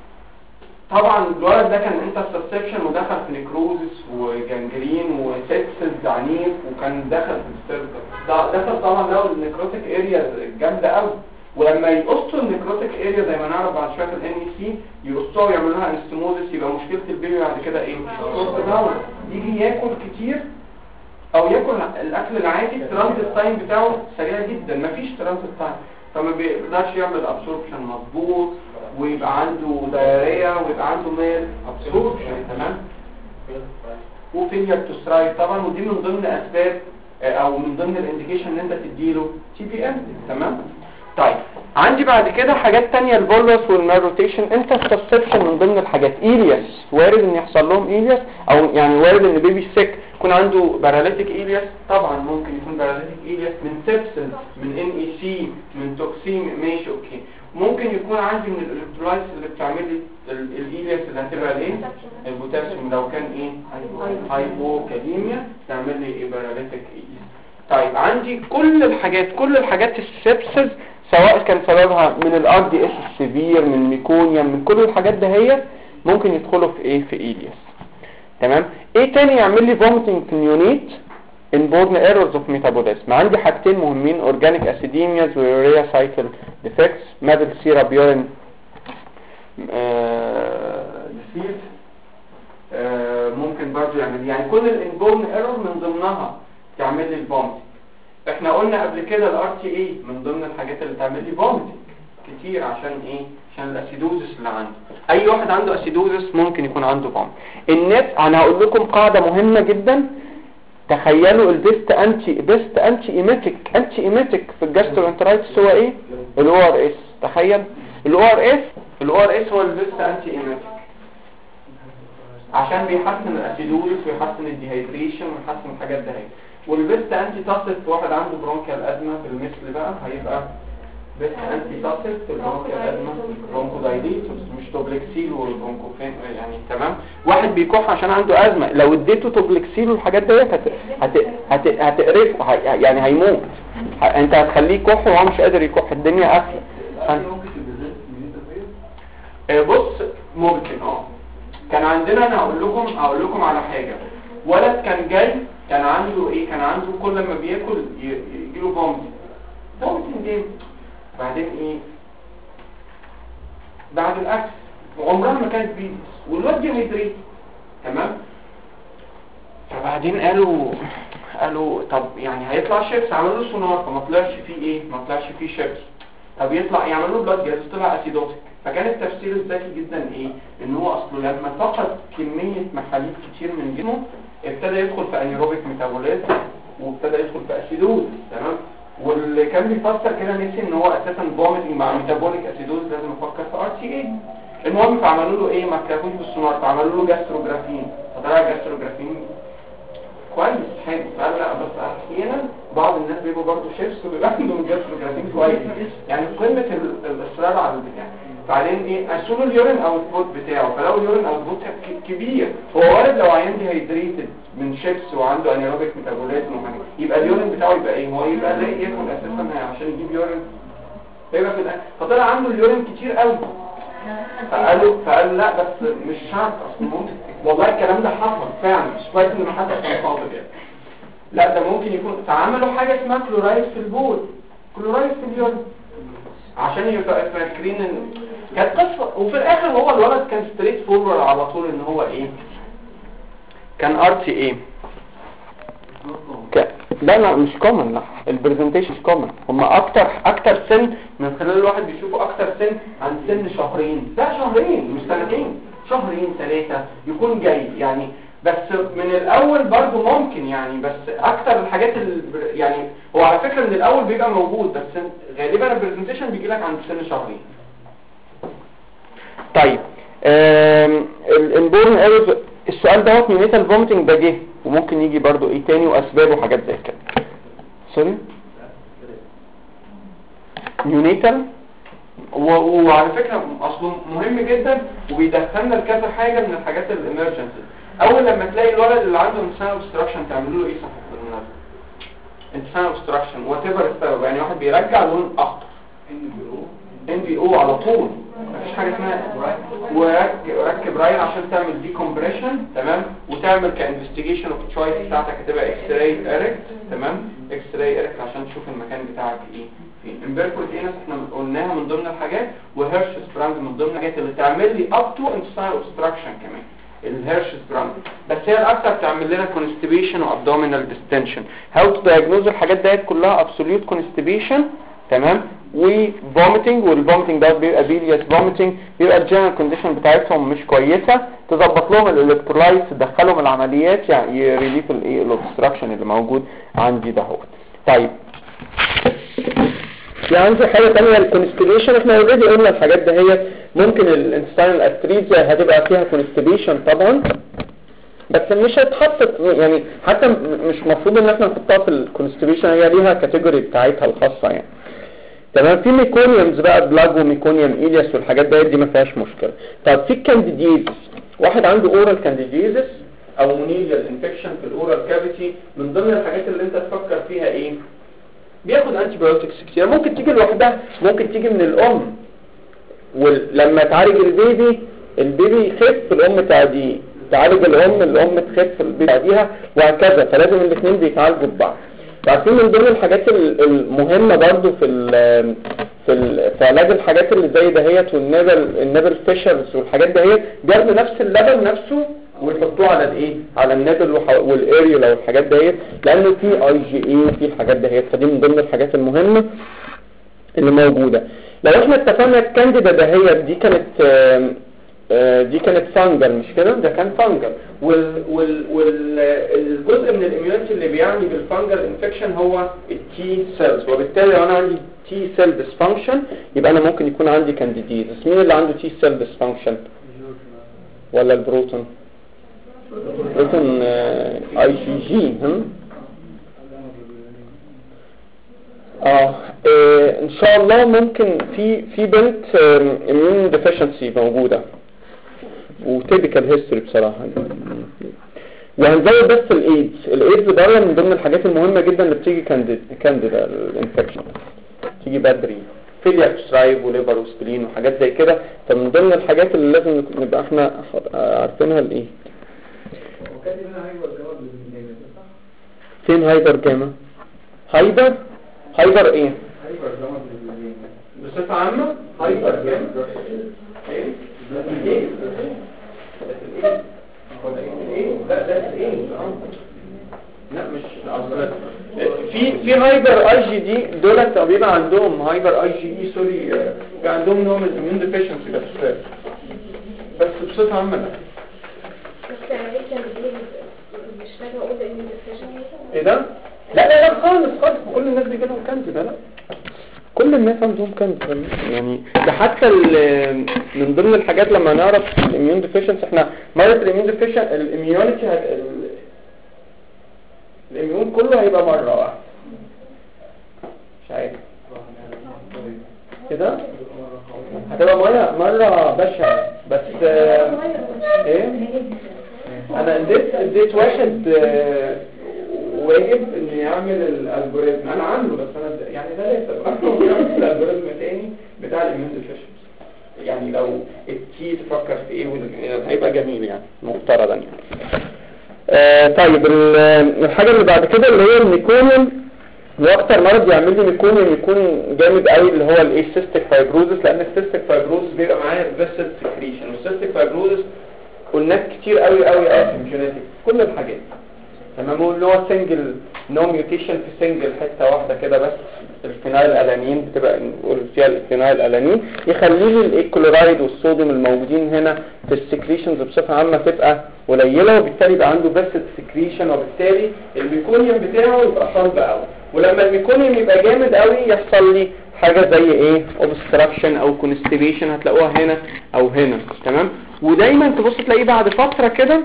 طبعا الولد ده كان انترسبشن ودخل في نيكروزس وجانجرين وسيبسز عنيف، وكان دخل في السيركل دخل طبعا لو النيكروتيك اريا جامده قوي. ولما يقصوا النيكروتيك اريا زي ما نعرف بعد شويه في الان اي سي يقصوها ويعملوا لها انستموزس، يبقى مشكله البيبي بعد كده ايه؟ يجي ياكل كتير او ياكل الاكل العادي الترانزيت تايم بتاعه سريع جدا، مفيش ترانزيت تايم، فما بيقدرش يعمل ابسوربشن مظبوط، ويبقى عنده دايريا ويبقى عنده ميل ابسوربشن. تمام. وفيلير تو سترايك طبعا، ودي من ضمن اسباب او من ضمن الانديكيشن ان انت تديله تي بي ام. تمام. طيب عندي بعد كده حاجات تانية، البولس والمالروتيشن. انت السبسبشن من ضمن الحاجات. إيلياس وارد ان يحصل لهم إيلياس، او يعني وارد ان بيبي سيك يكون عنده باراليتيك إيلياس. طبعا ممكن يكون باراليتيك إيلياس من سيبسس، من ان اي سي، من توكسيم، ماشي اوكي. ممكن يكون عندي من الالكترولايتس اللي بتعمل لي الإيلياس اللي هتبقى الايه؟ البوتاسيوم لو كان ايه؟ هايبوكاليميا تعمل لي ايه؟ باراليتيك إيلياس. طيب عندي كل الحاجات السيبسس سواء كان سببها من الار دي اس السيفير، من ميكونيا، من كل الحاجات ده هي ممكن يدخلوا في ايه؟ في إيلياس. تمام. ايه تاني يعمل لي فوميتنج في نيونيت؟ inborn errors of metabolism. عندي حاجتين مهمين، organic acidemias ويوريا cycle defects. maple syrup urine disease ممكن برضو يعمل يعني كل الانبورن ايرور من ضمنها تعمل لي الفوميتنج. احنا قلنا قبل كده الار تي اي من ضمن الحاجات اللي تعمل لي فوميتنج كتير. عشان ايه؟ عشان الاسيدوزس اللي عنده. اي واحد عنده اسيدوزس ممكن يكون عنده فوميتنج. النت انا هقول لكم قاعده مهمه جدا. تخيلوا البيست انتي ايميتيك في الجاسترونترايتس هو ايه؟ الاو ار اس. تخيل الاو ار اس هو البيست انتي ايميتيك عشان بيحسن الاسيدوزس ويحسن الديهايدريشن ويحسن الحاجات ده هي. والبيست انتي تاسيف في واحد عنده برونكيال ازمه في المثل بقى هيبقى بيست انتي تاسيف في البرونكيال ازمه برونكودايليتوس، مش توبلكسيل والبرونكوفين يعني. تمام. واحد بيكح عشان عنده ازمه، لو اديته توبلكسيل والحاجات ديت هتقرفه يعني هيموت. انت هتخليه يكح وهو مش قادر يكح، الدنيا قافله. بص ممكن كان عندنا انا اقول لكم على حاجه. ولد كان جاي كان عنده ايه؟ كان عنده كل ما بياكل يجيله فوميتنج ايه؟ بعدين ايه؟ بعد الاكل وعمرها ما كانت بيبس والواد ديهايدريت. تمام. فبعدين قالوا طب يعني هيطلع شيبس. عملوا له سونار فما طلعش فيه ايه؟ ما طلعش فيه شيبس. طب يطلع يعملوا له بلاد جاز طلع اسيدوتيك. فكان التفسير الذكي جدا ايه؟ ان هو اصله لما فقد كميه محاليل كتير من جسمه ابتدى يدخل في انيروبيك ميتابوليزم وابتدى يدخل في اسيدوز. تمام. واللي كان بيفسر كده نسي ان هو اساسا فوميتنج مع ميتابوليك اسيدوز لازم افكر في ار تي اي. المهم فعملوا له ايه؟ ما كتبوش بالسونار، فعملوا له جاستروجرافين. فطلع جاستروجرافين كويس حلو. فقال لا بس احيانا بعض الناس بيبقوا برضه شيفس وبيبقى عندهم جاستروجرافين كويس يعني قمه الاصرار على البتاع. بعدين ايه؟ قاسوا له اليورين اوتبوت بتاعه، فلو اليورين اوتبوت كبير هو ولد لو عيان ديهايدريتد من شيبس وعنده انيروبيك ميتابوليزم يبقى اليورين بتاعه يبقى ايه؟ هو يبقى لا ياكل اساسا عشان يجيب يورين فيبقى في الاكل. فطلع عنده اليورين كتير قوي. فقالوا لا بس مش شرط اصل ممكن والله الكلام ده حصل فعلا مش كويس ان ما حدش كان فاضل يعني. لا ده ممكن يكون. فعملوا حاجه اسمها كلورايد في البول، كلورايد في اليورين عشان يبقى فاكرين ان كانت قصه. وفي الاخر هو الولد كان ستريت فورورد على طول ان هو ايه؟ كان ار تي اي. لا مش كومن، لا البرزنتيشن مش كومن. هم اكتر سن من خلال الواحد بيشوفه اكتر سن عن سن شهرين، لا شهرين مش سنتين، شهرين 3 يكون جاي يعني. بس من الاول برضو ممكن يعني، بس اكتر الحاجات يعني هو على فكرة من الاول بيبقى موجود، بس غالبا البرزنتيشن بيجي لك عند سن شهرين. طيب الانبورن ايرورز، السؤال دوت نيونيتال فوميتنج ده جه، وممكن يجي برضو ايه تاني واسبابه وحاجات زي كده. سوري نيونيتال، وعلى فكرة اصله مهم جدا وبيدخلنا لكذا حاجة من الحاجات الامرجنسي. اول لما تلاقي الولد اللي عنده انتستينال اوبستراكشن تعملوا له ايه صح بالمناسبة؟ انتستينال اوبستراكشن وات ايفر السبب، يعني واحد بيرجع لون اخضر NBO على طول، مفيش حاجة اسمها وركب راين عشان تعمل ديكمبريشن، تمام، وتعمل كانفستيجيشن اوف تشويس بتاعتك هتبقى اكس راي اريكت، تمام، اكس راي اريكت عشان تشوف المكان بتاعك ايه فين. امبيركول اينس احنا قلناها من ضمن الحاجات، وهيرشز براند من ضمن الحاجات اللي تعمل لي اب تو انتستينال اوبستراكشن كمان الهيرشز براند، بس هي الاكثر تعمل لنا كونستيبيشن وابدومينال ديستنشن. هاو تو دايجنوز الحاجات ديت كلها؟ ابسوليوت كونستيبيشن، تمام، وفوميتنج، والفوميتنج ده بيبقى بيليس فوميتنج، بيبقى الجنرال كونديشن بتاعتهم مش كويسه، تظبط لهم الالكترولايتس، تدخلهم العمليات يعني يريليف الايه الاوبستراكشن اللي موجود عندي ده. طيب في عندي حاجه ثانيه الكونستيبيشن، احنا اوريدي قلنا الحاجات ده هي ممكن الانستاينال استريزيا هتبقى فيها كونستيبيشن طبعا، بس مش هتحط يعني حتى مش مفروض ان احنا نحطها في الكونستيبيشن، هي ليها كاتيجوري بتاعتها الخاصه يعني، تمام. في ميكونيومز بقى بلاج وميكونيوم إيلياس والحاجات دي ما فيهاش مشكله. طب في الكانديديزس، واحد عنده اورال كانديديزس او مونيليال انفكشن في الاورال كافيتي، من ضمن الحاجات اللي انت تفكر فيها ايه؟ بياخد انتي بايوتكس كتير، ممكن تيجي لوحدها، ممكن تيجي من الام، ولما تعالج البيبي يخف، الام تعالج الام تخف البيبي بعديها، وهكذا. فلازم الاثنين بيتعالجوا ببعض. عارفين من ضمن الحاجات المهمه برضو في علاج الحاجات اللي زي دهيت والنبل فيشرز والحاجات دهيت، بياخدوا نفس اللبن نفسه ويحطوه على الايه، على النبل والاريولا والحاجات دهيت، لانه في IgA وفي الحاجات دهيت، فدي من ضمن الحاجات المهمه اللي موجوده. لو احنا اتفقنا الكانديدا دهيت دي كانت فانجل مش كده، ده كان فانجل، والجزء من الاميونيتي اللي بيعني بالفانجل انفكشن هو التي سيلز، وبالتالي لو انا عندي تي سيل ديسفانكشن يبقى انا ممكن يكون عندي كانديديزس. مين اللي عنده تي سيل ديسفانكشن؟ ولا البروتون؟ بروتون IgG. ان شاء الله ممكن في بنت immune deficiency موجوده وتيبيكال هيستوري بصراحه، وهنزود بس الايدز بره من ضمن الحاجات المهمه جدا اللي بتيجي كانديدا الانفكشن، تيجي بدري فيلياك سترايب وليفر وسبلين وحاجات زي كده. فمن ضمن الحاجات اللي لازم نبقى احنا عارفينها الايه. فين هايبر جاما؟ هايبر ايه؟ هايبر جاما بصفه عامه هايبر جاما ايه؟ لا مش في هايبر IgD دولت بيبقى عندهم هايبر IgE سوري، بيبقى عندهم نوع من الاميون ديفيشنسي بس بصفه عامه لا. ايه ده؟ لا خالص كل الناس بيجي لهم كانديدا، لا كل الناس عندهم كانديدا يعني. ده حتى من ضمن الحاجات لما نعرف الاميون ديفيشنس، احنا مرض الاميون ديفيشن الاميونيتي الاميون كله هيبقى مره واحده، مش عارف كده هتبقى مره بشعه. بس ايه، انا اديت واحد واجب ان يعمل الالجوريزم، انا عامله بس انا يعني ده لسه بعمل الالجوريزم تاني بتاع الاميون ديفيشنس، يعني لو التي تفكر في ايه هيبقى جميل يعني مفترضا يعني. طيب الحاجه اللي بعد كده اللي هي الميكونيوم، واكتر مرض يعمل لي ميكونيوم يكون جامد قوي اللي هو السيستيك فايبروزس، لان السيستيك فايبروزس بيبقى معاه فيسل سكريشن، والسيستيك فايبروزس قلنا كتير قوي في الجينيتكس كل الحاجات، تمام، واللي هو سنجل نو ميوتيشن في سنجل حته واحده كده بس الفينايل الانين بتبقى نقول فيها الفينايل الانين، يخلي لي الكلورايد والصوديوم الموجودين هنا في السكريشنز بصفه عامه تبقى قليله، وبالتالي يبقى عنده بس سكريشن، وبالتالي الميكونيوم بتاعه يبقى صلب قوي. ولما الميكونيوم يبقى جامد قوي يحصل لي حاجه زي ايه اوبستراكشن او كونستيبيشن، هتلاقوها هنا او هنا. تمام، ودايما تبص تلاقيه بعد فتره كده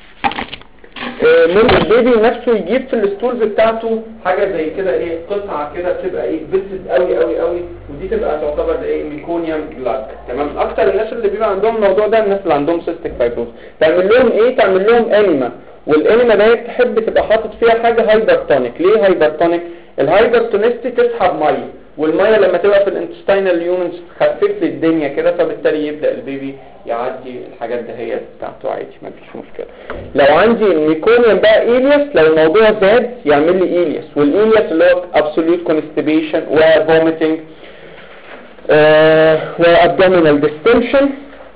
من البيبي نفسه يجيب في الستولز بتاعته حاجه زي كده ايه قطعه كده بتبقى ايه فيسد قوي قوي قوي، ودي تبقى تعتبر ايه ميكونيوم بلاك. تمام، اكتر الناس اللي بيبقى عندهم الموضوع ده الناس اللي عندهم سيستيك فايبروز، تعمل لهم ايه؟ تعمل لهم انيما، والانيما ده تحب تبقى حاطط فيها حاجه هايبرتونيك. ليه هايبرتونيك؟ الهايبرتونيستي تسحب ميه، والميه لما تبقى في الانتستينال يونز تخفف لي الدنيا كده، فبالتالي يبدا البيبي يعدي الحاجات دهيت بتاعته عادي مفيش مشكله. لو عندي الميكونيوم بقى ايلياس، لو الموضوع زاد يعمل لي ايلياس، والايلياس اللي هو ابسوليوت كونستيبيشن وفوميتنج وابدومينال ديستنشن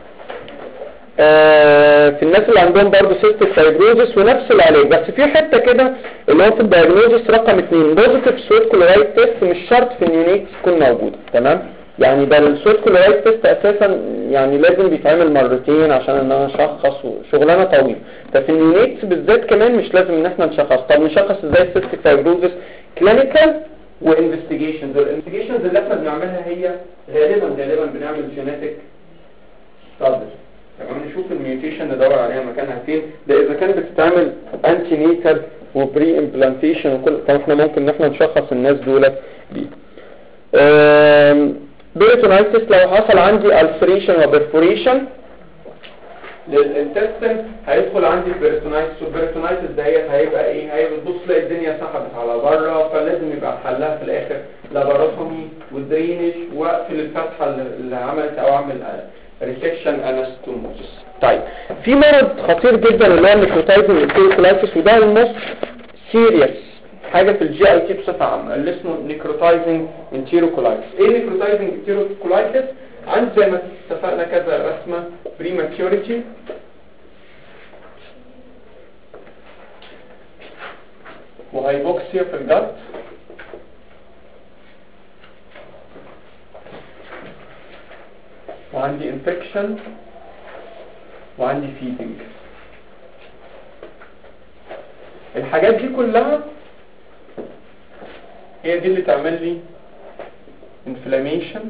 في الناس اللي عندهم برضه سيستيك فايبروزس، ونفس العلاج. بس في حته كده اللي هو في الدايجنوزس رقم 2 بوزيتيف سويت كلورايد تيست، مش شرط في النيونيتس تكون موجوده. تمام، يعني ده السويت كلورايد تيست اساسا يعني لازم بيتعمل مرتين عشان ان انا اشخص، وشغلانه طويله. ففي النيونيتس بالذات كمان مش لازم ان احنا نشخص. طب نشخص ازاي السيستيك فايبروزس؟ كلينيكال وانفستيجيشنز. الانفستيجيشنز اللي احنا بنعملها هي غالبا بنعمل جينيتك ستادي. تمام، نشوف الميوتيشن ندور عليها مكانها فين، ده اذا كانت بتتعمل انتي نيتال وبري امبلانتيشن وكل. طب احنا ممكن ان احنا نشخص الناس دولت بيه. بيريتونايتس لو حصل عندي الفريشن وبرفوريشن للانتستين هيدخل عندي البيريتونايتس، والبيريتونايتس دهيت هيبقى ايه؟ هيبص تلاقي الدنيا سحبت على بره، فلازم يبقى حلها في الاخر لاباروتومي والدرينج واقفل الفتحه اللي عملت او اعمل ريسكشن انستوموسيس. طيب في مرض خطير جدا اللي هو النيكروتايزنج انتيروكولايتس، وده الموست سيريس حاجه في الجي اي تي بصفه عامه اللي اسمه نيكروتايزنج انتيروكولايتس. ايه نيكروتايزنج انتيروكولايتس؟ عندي زي ما اتفقنا كذا رسمه، بريماتيوريتي وهايبوكسيا في الجلد وعندي انفكشن وعندي فيدنج. الحاجات دي كلها هي دي اللي تعمل لي inflammation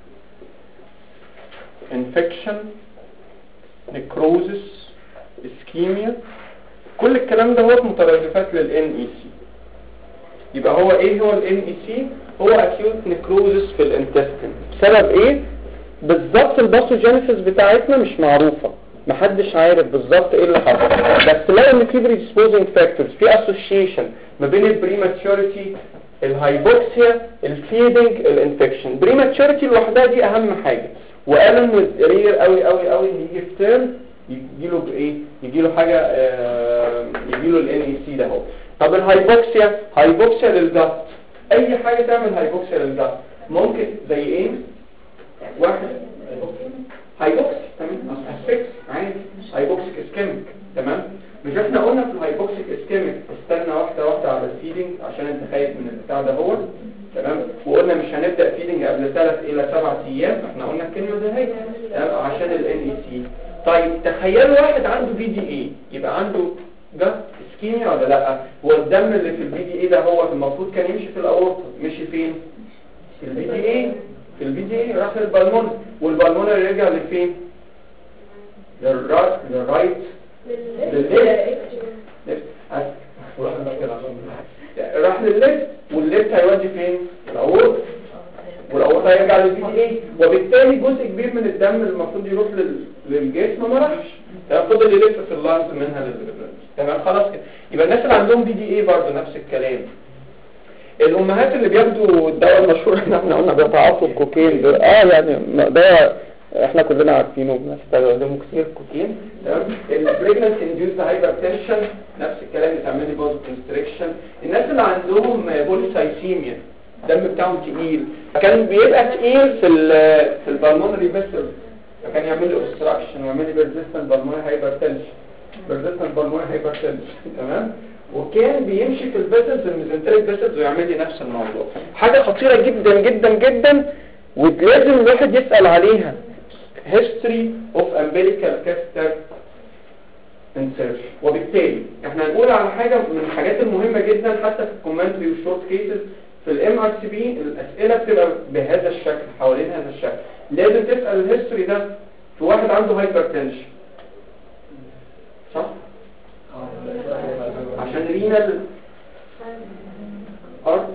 infection necrosis ischemia. كل الكلام ده هو مترادفات للان اي سي. يبقى هو ايه هو الان اي سي؟ هو acute necrosis في الانتستين. بسبب ايه بالظبط؟ الباثوجينيسيس بتاعتنا مش معروفه، محدش عارف بالظبط ايه اللي حصل، بس لو ان في predisposing factors، في association ما بين البريماتشوريتي، الهايبوكسيا، الفيدنج، الانفكشن. بريماتشوريتي لوحدها دي اهم حاجه، وقالوا ان رير قوي قوي قوي ان يجي في تيرم يجيله بايه؟ يجيله حاجه يجيله الان اي سي ده اهو. طب الهايبوكسيا، هايبوكسيا للجت، اي حاجه تعمل هايبوكسيا للجت ممكن زي ايه؟ واحد هايبوكسي تمام، اسفكس عادي، هايبوكسيك اسكيميك. تمام، مش احنا قلنا في الهايبوكسيك اسكيميك استنى واحده على الفيدنج عشان انت خايف من البتاع ده هو. تمام، وقلنا مش هنبدا فيدنج قبل 3 إلى 7 ايام، احنا قلنا الكلمه ده هي عشان الان اي سي. طيب تخيلوا واحد عنده بي دي اي، يبقى عنده جت اسكيميا ولا لا؟ هو الدم اللي في البي دي اي ده هو المفروض كان يمشي في الاورطه، مشي فين؟ في البي دي اي. في البي دي اي راح للبلمون، والبلمون رجع لفين؟ للرايت للليفت. راح للليفت، والليفت هيودي فين؟ الاورطه، والاورطه هيرجع للبي دي اي، وبالتالي جزء كبير من الدم اللي المفروض يروح للجسم ما راحش، فضل يلف في اللانس منها للبريفرنس. تمام، خلاص كده. يبقى الناس اللي عندهم بي دي اي برضه نفس الكلام. الامهات اللي بياخدوا الدواء المشهور احنا قلنا بيتعاطوا الكوكين ده، يعني ده احنا كلنا عارفينه بنستخدمه كتير الكوكين. تمام، البريجننسي انديوسد هايبرتنشن نفس الكلام، بتعمل لي بوز كونستريكشن. الناس اللي عندهم بوليسايسيميا الدم بتاعهم تقيل، كان بيبقى تقيل في البلمونري فيسل، فكان يعمل لي اوبستراكشن ويعمل لي بيرزيستنت بالمونري هايبرتنشن. تمام، وكان بيمشي في الفيسلز الميزنتريك فيسلز ويعمل لي نفس الموضوع. حاجة خطيرة جدا جدا جدا ولازم الواحد يسأل عليها. history of umbilical catheter insertion. وبالتالي احنا هنقول على حاجة من الحاجات المهمة جدا حتى في الكومنتري والشورت كيسز في الام ار سي بي. الاسئلة بتبقى بهذا الشكل حوالين هذا الشكل. لازم تسأل الهيستوري ده في واحد عنده هايبرتنشن، صح؟ عشان رينال ارت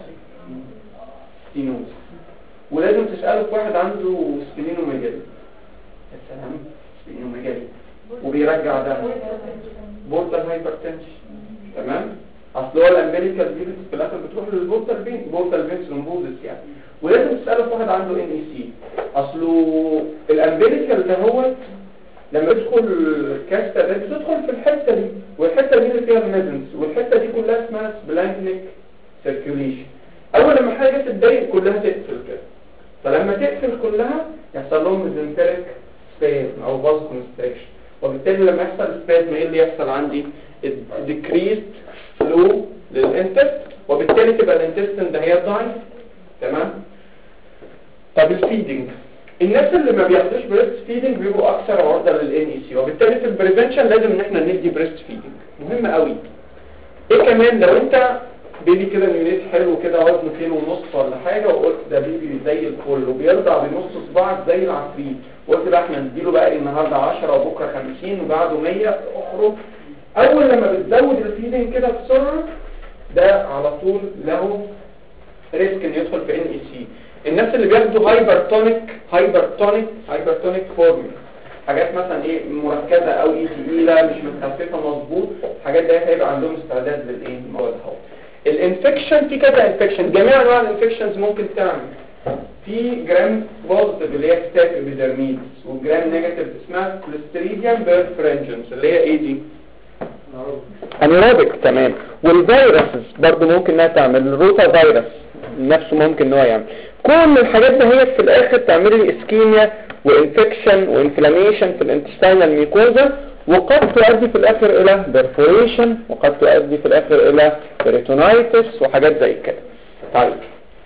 ستينوز. ولازم تسأله في واحد عنده سبلينوميجالي. السلام، سبلينوميجالي وبيرجع ده بورتال هايبرتنشن. تمام؟ اصل هو الامبليكال فيروس في الاخر بتروح للبورتال فين، بورتال فينس ثرومبوزس يعني. ولازم تسأله في واحد عنده ان اي سي. اصله الامبليكال ده هو لما يدخل الكاستر ده بتدخل في الحته دي، والحته دي اللي فيها الميزنس، والحته دي كلها اسمها سبلانكنيك سيركيوليشن. اول لما حاجه تتضايق كلها تقفل كده، فلما تقفل كلها يحصل لهم ميزنتريك سبازم او فاز كونستريكشن. وبالتالي لما يحصل سبازم ايه اللي يحصل عندي؟ ديكريست فلو للانتست، وبالتالي تبقى الانتستين ده هي ضعيف. تمام؟ طب الفيدنج، الناس اللي ما بياخدوش بريست فيدنج بيبقوا اكثر عرضه للان اي سي، وبالتالي في البريفنشن لازم ان احنا ندي بريست فيدنج. مهم قوي. ايه كمان لو انت بيبي كده نيونيت حلو كده وزنه 2.5 ولا حاجه، وقلت ده بيبي زي الفل وبيرضع بنص صباعك زي العفريت، وقلت بقى احنا نديله بقى ايه النهارده 10 وبكره 50 وبعده 100 اخرج. اول لما بتزود الفيدنج كده بسرعه ده على طول له ريسك ان يدخل في ان اي سي. الناس اللي بياخدوا هايبرتونيك فورمولا، حاجات مثلا ايه مركزه او ايه تقيله مش متخففه مظبوط، الحاجات دي هيبقى عندهم استعداد للايه المواد اهو. الانفكشن في كذا انفكشن، جميع انواع الانفكشنز ممكن تعمل. في جرام بوزيتيف اللي هي ستاف ابيدرميدس، وجرام نيجاتيف اسمها كليستريديوم بيرفرنجنس اللي هي ايه دي؟ انيروبيك. تمام. والفيروسز برضه ممكن انها تعمل، الروتا فيروس نفسه ممكن ان هو يعمل. كل الحاجات دي هي في الاخر تعمل لي اسكيميا وانفكشن وانفلاميشن في الانتستينال ميكوزا، وقد تؤدي في الاخر الى بيرفوريشن، وقد تؤدي في الاخر الى بيريتونايتس وحاجات زي كده. طيب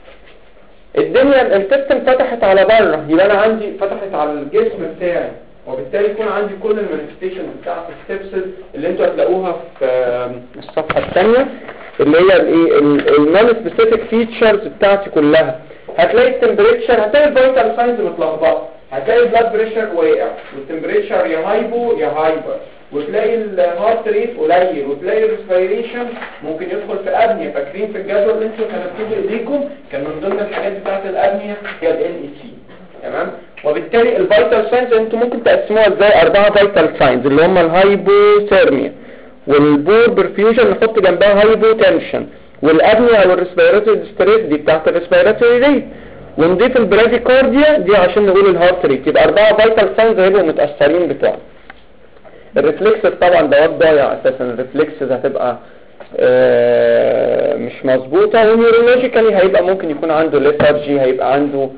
الدنيا الانتستين فتحت على بره، يبقى انا عندي فتحت على الجسم بتاعي، وبالتالي يكون عندي كل المانيفستيشن بتاعت السبسس اللي انتوا هتلاقوها في الصفحه الثانيه اللي هي الايه النون سبيسيفيك فيتشرز بتاعتي كلها. هتلاقي التمبريتشر، هتلاقي الفيتال ساينز متلخبطه، هتلاقي البلاد بريشر واقع، والتمبريتشر يا هايبو يا هايبر، وتلاقي الهارت ريت قليل، وتلاقي الريسبيريشن ممكن يدخل في ابنيا. فاكرين في الجدول اللي انتوا كتبتوه بايديكم كان من ضمن الحاجات بتاعت الابنيا هي الان اي سي. تمام. وبالتالي الفيتال ساينز انتوا ممكن تقسموها ازاي؟ 4 فيتال ساينز اللي هم الهايبوثيرميا والبور برفيوجن نحط جنبها هايبوتنشن، والابنيا او الريسبيراتوري ستريس دي بتاعت الريسبيراتوري ريت، ونضيف البراديكارديا دي عشان نقول الهارت ريت. يبقى 4 فيتال ساينز هيبقوا متاثرين بتوعهم. الريفلكسز طبعا ده ضايع اساسا، الريفلكسز هتبقى مش مظبوطه، ونيورولوجيكالي هيبقى ممكن يكون عنده ليثارجي، هيبقى عنده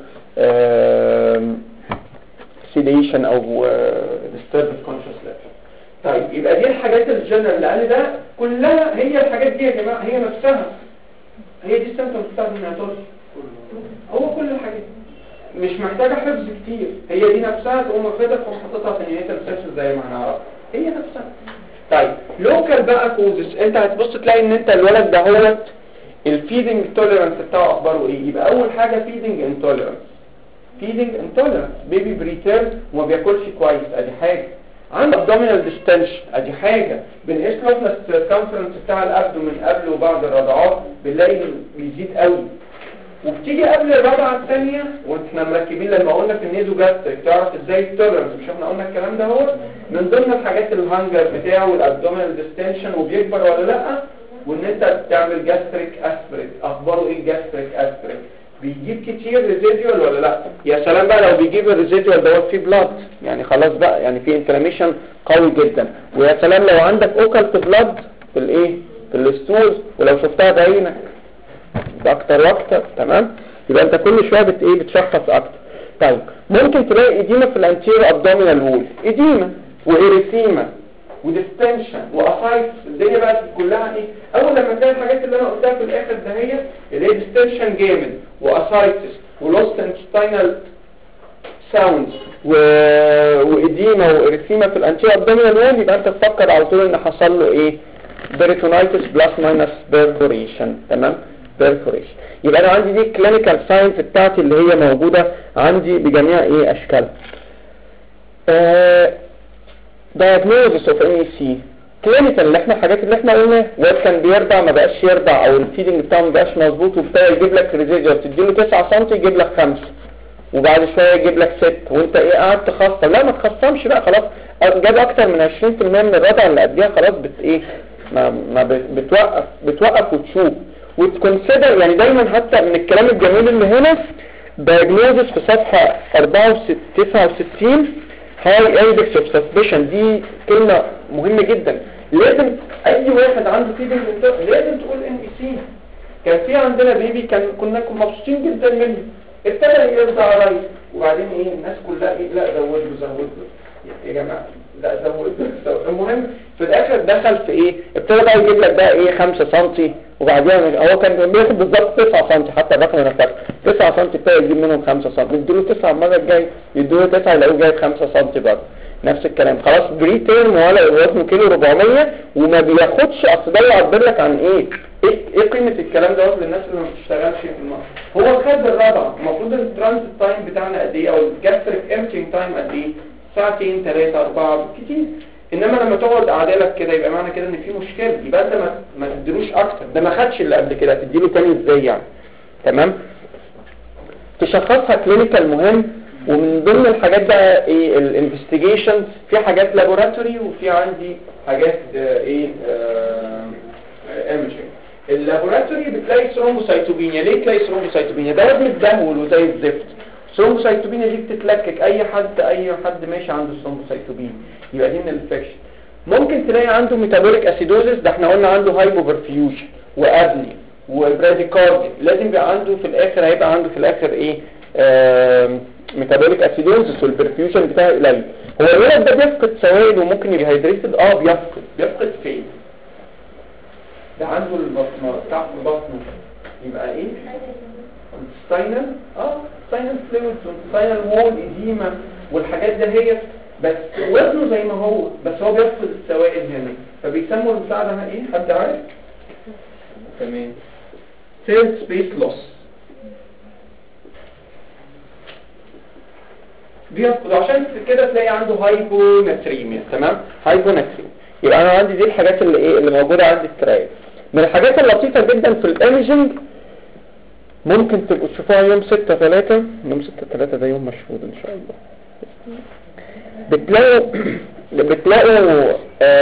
سيديشن او disturbed conscious level. طيب يبقى دي الحاجات الجنرال اللي قال ده كلها هي الحاجات دي يا جماعه، هي نفسها هي دي السيمبتومز بتاعت النياتورس. هو كل الحاجات مش محتاجه حفظ كتير، هي دي نفسها تقوم واخدها وحاططها في نياتال سيشن زي ما هنعرف هي نفسها. طيب لوكال بقى كوزس، انت هتبص تلاقي ان انت الولد ده هو الفيدنج توليرانس بتاعه اخباره ايه. يبقى اول حاجه فيدنج انتوليرانس، بيبي بريتيرم وما بياكلش كويس، ادي حاجه. عنده ابدومينال ديستنشن، ادي حاجه. بنقيس له احنا السيركمفرنس بتاع الابدومين قبل وبعد الرضعات بنلاقي بيزيد قوي. وبتيجي قبل الرضعه الثانيه واحنا مركبين لما قلنا في النيزو جاستريك تعرف ازاي التوليرانس، مش احنا قلنا الكلام ده هو من ضمن الحاجات الهانجر بتاعه والابدومينال ديستنشن وبيكبر ولا لا، وان انت تعمل جاستريك اسبريت. اخباره ايه الجاستريك اسبريت؟ بيجيب كتير ريزيديوال ولا لا؟ يا سلام بقى لو بيجيب الريزيديوال دوت فيه بلاد، يعني خلاص بقى يعني فيه انفلاميشن قوي جدا. ويا سلام لو عندك اوكلت بلاد في الايه في الستول ولو شفتها بعينك اكتر واكتر. تمام. يبقى انت كل شويه بتشخص اكتر. طيب ممكن تلاقي اديمه في الانتيرو ابدومينال وول، اديمه وإريثيما وديستنشن واسايتس. الدنيا بقى كلها ايه؟ اول لما تلاقي الحاجات اللي انا قلتها في الاخر ده هي اللي هي ديستنشن جامد واسايتس ولوست انتستينال ساوندز وإديمة وإرثيمة في الأنتيو أبدومينال وول، يبقى أنت تفكر على طول إن حصل له إيه؟ بيريتونايتس بلس ماينس بيرفوريشن. تمام؟ بيرفوريشن. يبقى أنا عندي دي كلينيكال ساينس بتاعتي اللي هي موجودة عندي بجميع إيه أشكالها. diagnosis of NEC كلينيكال اللي احنا الحاجات اللي احنا قلنا، واد كان بيرضع ما بقاش يرضع او الفيدنج بتاعه ما بقاش مظبوط وبتاع يجيب لك ريزيديوال تديله 9 سم يجيب لك 5 وبعد شويه يجيب لك 6 وانت ايه قاعد تخصم. لا ما تخصمش بقى خلاص، جاب اكتر من 20% من الرضع اللي قبلها خلاص ايه ما بتوقف وتشوف وتكونسيدر. يعني دايما حتى من الكلام الجميل اللي هنا diagnosis في صفحه 69 هاي اندكس اوف سسبشن، دي كلمه مهمه جدا. لازم اي واحد عنده فيدنج لازم تقول ان بي سي. كان في عندنا بيبي كنا مبسوطين جدا منه، ابتدى يرضع ريس وبعدين ايه الناس كلها ايه لا زود له يا جماعه لا زود له. المهم في الاخر دخل في ايه؟ ابتدى بقى يجيب لك بقى ايه 5 سم وبعدين هو كان بياخد بالظبط 9 سم حتى الرقم انا فاكر 9 سم ابتدى يجيب منهم 5 سم يديله 9 المره الجايه يديله 9 يلاقوه جايب 5 سم برضه نفس الكلام. خلاص بري تيرم ولا وزنه كيلو 400 وما بياخدش. اصل ده يعبر لك عن ايه قيمه الكلام ده للناس اللي ما بتشتغلش في المصر. هو خد الرضع المفروض الترانزيت تايم بتاعنا قد ايه او الجاستريك امتينج تايم قد ايه؟ ساعتين 3 4 كتير. انما لما تقعد قاعدلك كده يبقى معنى كده ان في مشكله، يبقى انت ما تديلوش اكتر. ده ما خدش اللي قبل كده تديله تاني ازاي يعني؟ تمام. تشخصها كلينيكال مهم. ومن ضمن الحاجات بقى ايه الانفستيجيشنز، في حاجات لابوراتوري وفي عندي حاجات ايمجنج. اللابوراتوري بتلاقي ثرومبوسايتوبينيا. ليه تلاقي ثرومبوسايتوبينيا؟ ده واد متدهول وزي الزفت. ثرومبوسايتوبينيا دي بتتلكك اي حد ماشي عنده ثرومبوسايتوبينيا يبقى دي من الانفكشن. ممكن تلاقي عنده ميتابوليك اسيدوزيس، ده احنا قلنا عنده هايبوبرفيوجن وابني وبراديكاردي. لازم يبقى عنده في الاخر هيبقى عنده في الاخر ايه ميتابوليك اسيدوزيس والبرفيوجن بتاعه قليل. هو الولد ده بيفقد سوائل وممكن يبقى هيدريتد. بيفقد فين؟ ده عنده البطن تحت بطنه يبقى ايه ساينال ساينال فلويد وساينال وول اديما والحاجات ده هي بس وزنه زي ما هو بس هو بيفقد السوائل هنا فبيسموا المساعده ايه؟ حد عارف؟ تمام. ثيرد سبيس لوس بيفقد عشان كده تلاقي عنده هايبوناتريميا. تمام. هايبوناتريميا. يبقى انا عندي دي الحاجات اللي اللي موجوده عندي الترايل. من الحاجات اللطيفه جدا في الايمجنج ممكن تبقوا تشوفوها يوم 6/3. يوم 6/3 ده يوم مشهود ان شاء الله. بتلاقوا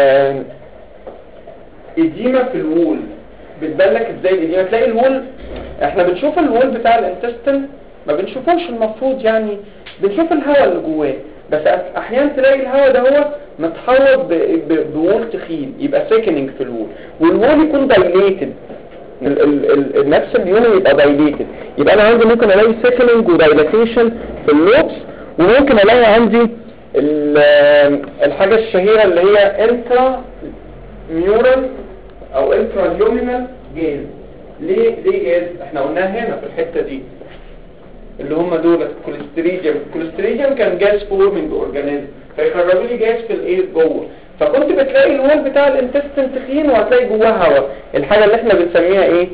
اديمه في الوول. بتبان لك ازاي الاديمه؟ تلاقي الوول احنا بنشوف الوول بتاع الانتستين ما بنشوفوش المفروض يعني بنشوف الهواء اللي جواه بس احيانا تلاقي الهواء ده هو متحوط بوول تخين يبقى سيكننج في الوول والوول يكون دايليتد نفس اليوم يبقى دايليتد. يبقى انا عندي ممكن الاقي سيكننج ودايلاتيشن في اللوبس وممكن الاقي عندي الحاجه الشهيره اللي هي انترا ميورال او انترا ليومينال جاز. ليه جاز؟ احنا قلناها هنا في الحته دي اللي هم دول الكوليستريديوم كان جاز فورمينج اورجانيزم فيخرجوا لي جاز في الايه جوه فكنت بتلاقي الوول بتاع الانتستين تخين وهتلاقي جواه هواء. الحاجه اللي احنا بنسميها ايه؟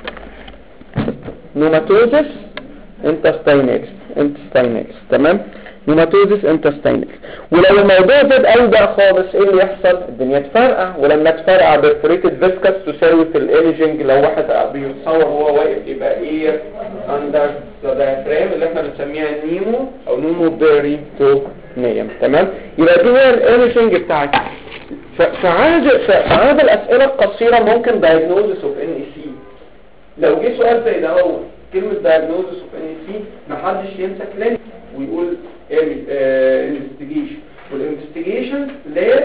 نوماتوزس انتستينالز. تمام. نوماتوزس انتستينالز. ولو الموضوع زاد قوي بقى خالص ايه اللي يحصل؟ الدنيا تفرقع ولما تفرقع برفوريتد فيسكس تساوي في الايمجنج لو واحد بيتصور وهو واقف يبقى ايه اندر دايفرام اللي احنا بنسميها نيمو او نومو بيريتونيوم. تمام. يبقى دي هي الايمجنج بتاعتي. فعدد الاسئله القصيره ممكن diagnosis of NEC. لو جه سؤال زي ده هو كلمه diagnosis of NEC محدش ينسى كلينيك ويقول investigation والinvestigation ليه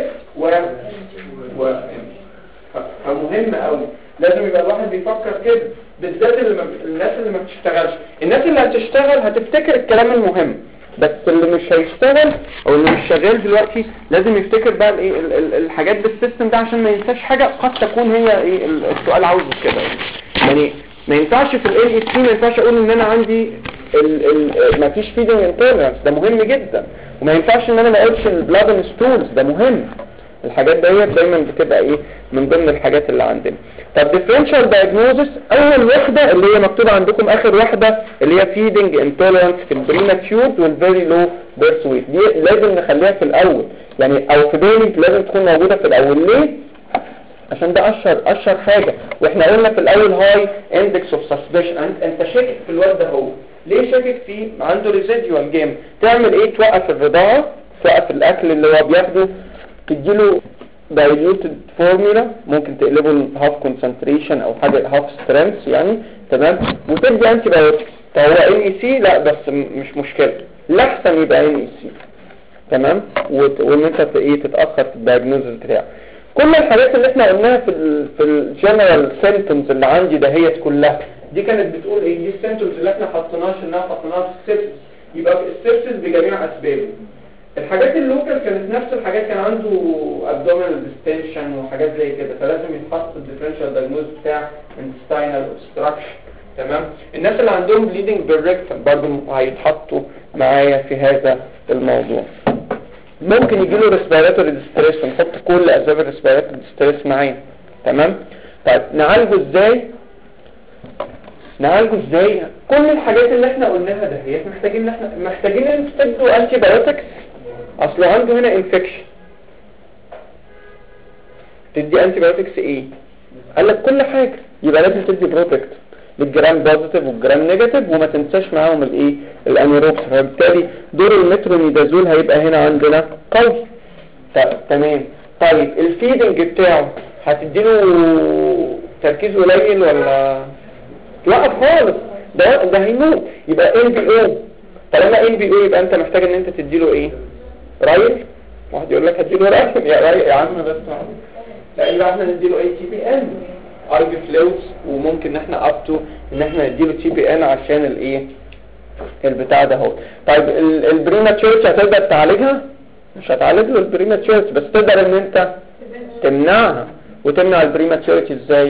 فمهم قوي. لازم يبقى الواحد بيفكر كده بالذات الناس اللي ما بتشتغلش. الناس اللي هتشتغل هتفتكر الكلام المهم بس اللي مش هيشتغل او اللي مش شغال دلوقتي لازم يفتكر بقى الايه الحاجات بالسيستم ده عشان ما ينساش حاجه قد تكون هي ايه السؤال عاوزه كده يعني ما ينفعش في ال NEC ما ينفعش اقول ان انا عندي ما فيش فيدنج انتولرنس، ده مهم جدا. وما ينفعش ان انا ما اقولش البلاد ستولز، ده مهم. الحاجات ديت دايما بتبقى ايه من ضمن الحاجات اللي عندنا. طب differential diagnosis اول وحده اللي هي مكتوبه عندكم اخر وحده اللي هي feeding intolerance في البريماتيور والفيري لو بيرث ويت، دي لازم نخليها في الاول يعني، او في بالي لازم تكون موجوده في الاول. ليه؟ عشان ده اشهر حاجه. واحنا قلنا في الاول هاي اندكس اوف سسبشن، انت شاكك في الواد ده، هو ليه شاكك فيه؟ عنده ريزيديوال جيم. تعمل ايه؟ توقف الرضاعه، توقف الاكل اللي هو بياخده، تديله diluted فورمولا، ممكن تقلبه لهاف كونسنتريشن او حاجه هاف سترينث يعني، تمام، وتدي انتي بايوتكس. فهو NEC لا بس مش مشكله، لا احسن يبقى NEC، تمام، وان انت ايه تتاخر في الدايجنوزس بتاعه. كل الحاجات اللي احنا قلناها في الجنرال سيمبتومز اللي عندي دهيت كلها دي كانت بتقول ايه؟ دي السيمبتومز اللي احنا حطيناها في السيبسس. يبقى في السيبسس بجميع اسبابه. الحاجات اللوكال كانت نفس الحاجات، كان عنده abdominal distension وحاجات زي كده، فلازم يتحط الديفرنشال دايجنوز بتاع intestinal obstruction، تمام. الناس اللي عندهم bleeding بالريكتم برضه هيتحطوا معايا في هذا الموضوع. ممكن يجيله ريسبيراتوري ديستريس، ونحط كل اسباب الريسبيراتوري ديستريس معايا، تمام. طيب نعالجه ازاي؟ كل الحاجات اللي احنا قلناها ده هي محتاجين نستخدموا انتي بايوتكس. اصله عنده هنا انفكشن، تدي انتي بايوتكس ايه؟ قال لك كل حاجه، يبقى لازم تدي بروتكت للجرام بوزيتيف والجرام نيجاتيف، وما تنساش معاهم الايه الانيروبس. فبالتالي دور المترونيدازول هيبقى هنا عندنا قوي. تمام. طيب الفيدنج بتاعه هتديله تركيز قليل ولا لا خالص؟ ده هيموت. يبقى NBO. طالما NBO يبقى انت محتاج ان انت تديله ايه؟ رايل. واحد يقول لك هديله رايل يا رايل يا عم بس لا، يبقى احنا نديله ATPN IV فلويدز، وممكن ان احنا ابتو ان احنا نديله TPN عشان الايه البتاع ده اهو. طيب البريماتشورتي هتقدر تعالجها؟ مش هتعالج له البريماتشورتي، بس تقدر ان انت تمنعها. وتمنع البريماتشورتي ازاي؟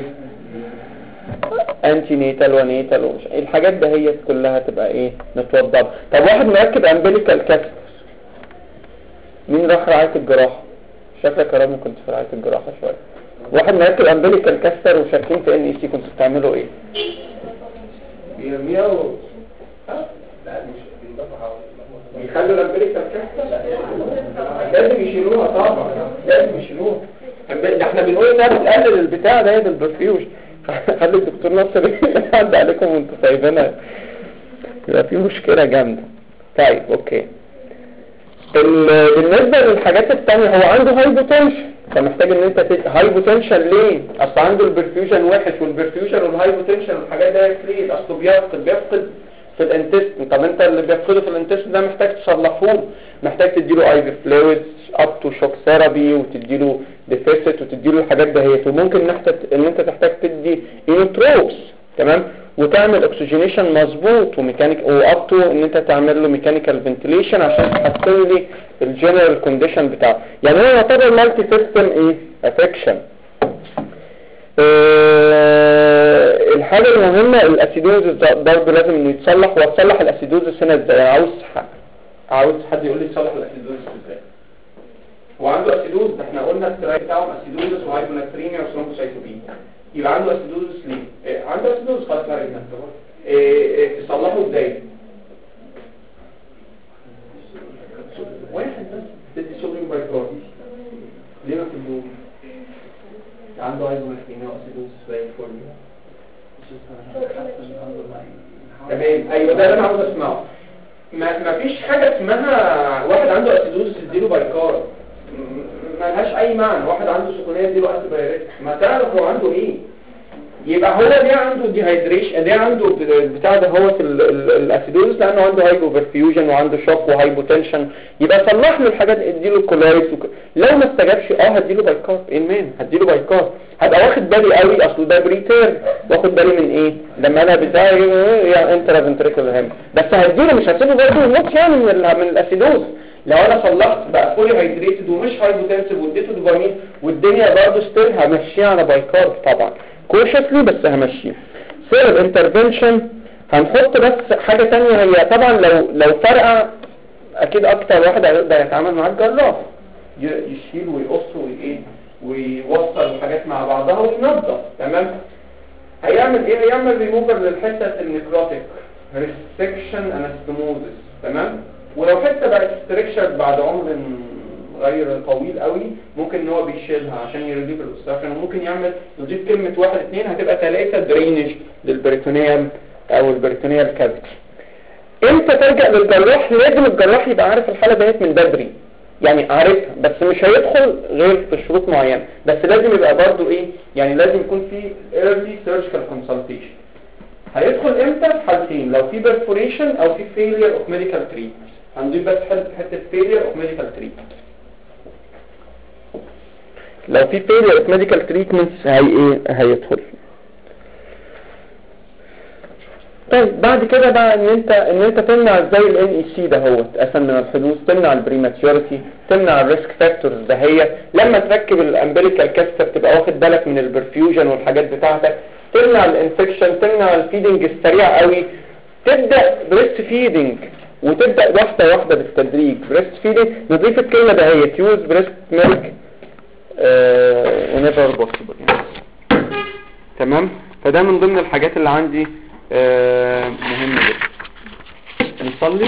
انتي نيتال ونيتال الحاجات ده هي كلها تبقى ايه متوضبه. طب واحد مركب امبليكال كاستر، مين راح رعايه الجراحه؟ شكلك يا راجل كنت في رعايه الجراحه شويه. واحد مركب امبليكال كاستر وشاكين في NEC، كنتوا بتعملوا ايه؟ بيرميها لا مش بيخلوا الامبليكال كاستر، لازم يشيلوها طبعا، لازم يشيلوها. ده احنا بنقول انها بتقلل البتاع ده بالبرفيوجن. خلي الدكتور نصر يعد عليكم وانتوا سايبينها، يبقى في مشكله جامده. طيب اوكي. بالنسبه للحاجات الثانيه، هو عنده هايبوتنشن، فمحتاج ان انت هايبوتنشن ليه؟ اصل عنده البرفيوجن وحش، والبرفيوجن والهايبوتنشن والحاجات دي ليه؟ اصله بيفقد في الانتستين. طب انت اللي بيفقده في الانتستين ده محتاج تصلحه له، محتاج تديله IV فلويدز اب تو شوك ثيرابي، وتديله ديفيسيت، وتديله الحاجات دهيت. وممكن ان انت تحتاج تدي اينوتروبس، تمام، وتعمل اكسجينيشن مظبوط وميكانيك، واب تو ان انت تعمل له ميكانيكال فنتيليشن عشان تحسن لي الجنرال كونديشن بتاعه. يعني هو يعتبر مالتي سيستم ايه افكشن. الحاجه المهمه الاسيدوزس برضه لازم انه يتصلح. واتصلح الاسيدوزس هنا ازاي؟ انا عاوز حد يقول لي يصلح الاسيدوزس ازاي. هو عنده اسيدوز، ده احنا قلنا التراي بتاعهم اسيدوزس وهايبوناتريميا وثرومبوسايتوبينيا. يبقى عنده اسيدوزس ليه؟ عنده اسيدوزس خلاص عرفنا. تصلحه ازاي؟ واحد بس تدي صوديوم بايكارب. ليه ما تدوش؟ عنده هايبوناتريميا واسيدوزس زي الفل. تمام. ايوه ده اللي انا عاوز اسمعه. ما فيش حاجه اسمها واحد عنده اسيدوزس تديله بايكارب، ما لهاش اي معنى. واحد عنده سخونيه تديله انتي بايريتك، ما تعرف هو عنده ايه. يبقى هو ليه عنده ديهايدريشن، ليه عنده بتاع ده هو الاسيدوز، لانه عنده هايبو برفيوجن وعنده شوك وهايبوتنشن. يبقى صلح له الحاجات، اديله كولايس لو ما استجابش هديله بايكار انمان، هديله بايكار. هبقى واخد بالي قوي، اصل ده بريتير، واخد بالي من ايه لما انا بتاعي يعني انترافنتريكولار هيم، بس هديله مش هسيبه برضه يموت يعني من الاسيدوز. لو انا صلحت بقى فولي هايدريتد ومش هايبوتنسيف واديته دوبامين والدنيا برضه ستيل، همشيه على بايكار طبعا كوشسلي، بس همشيه. سيرف انترفنشن هنحط بس حاجة تانية، هي طبعا لو فرقة اكيد اكتر واحد هيقدر يتعامل مع الجراح، يشيل ويقص ويوصل الحاجات مع بعضها وينظف. تمام. هيعمل ايه؟ هيعمل ريموفر للحتة النكروتيك، ريستكشن انستموزس. تمام. ولو حتة بقت ستريكشر بعد عمر غير طويل قوي، ممكن ان هو بيشيلها عشان يريديف الاوستراكشن، وممكن يضيف كلمة 1 2 هتبقى 3 درينج للبريتونيال او البريتونيال كافيتي. امتى ترجع للجراح؟ لازم الجراح يبقى عارف الحالة ديت من بدري، يعني عارفها بس مش هيدخل غير في شروط معينة، بس لازم يبقى برضو ايه، يعني لازم يكون في early surgical consultation. هيدخل امتى؟ في حالتين، لو في perforation او في failure of medical treatment. هنضيف بس حتة failure of medical treatment. لو في failure of medical treatments هيدخل. طيب بعد كده بقى ان انت تمنع ازاي NEC ده هو تقسم من الحدوث، تمنع البريماتيوريتي، تمنع الريسك فاكتورز ده هي. لما تركب الامبليكال كاستر تبقى واخد بالك من البرفيوجن والحاجات بتاعتك، تمنع الانفكشن، تمنع الفيدنج السريع قوي، تبدا بريست فيدنج وتبدا واحده بالتدريج. بريست فيدنج نضيف الكلمه ده هي يوز بريست ميلك whenever possible يعني. تمام. فده من ضمن الحاجات اللي عندي مهمة جدا. نصلي.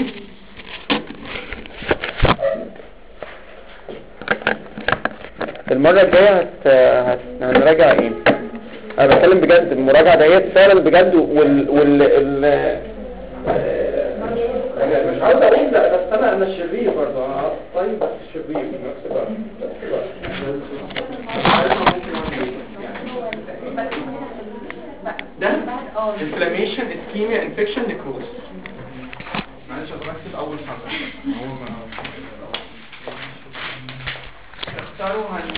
المرة الجاية هنراجع ايه؟ انا بتكلم بجد، المراجعة ديت فعلا بجد مش عاوز اقول لا، بس انا شرير برضه، انا طيب بس شرير في نفس الوقت. ده inflammation ischemia infection necrosis. معلش هتركز اول حاجه اختاروا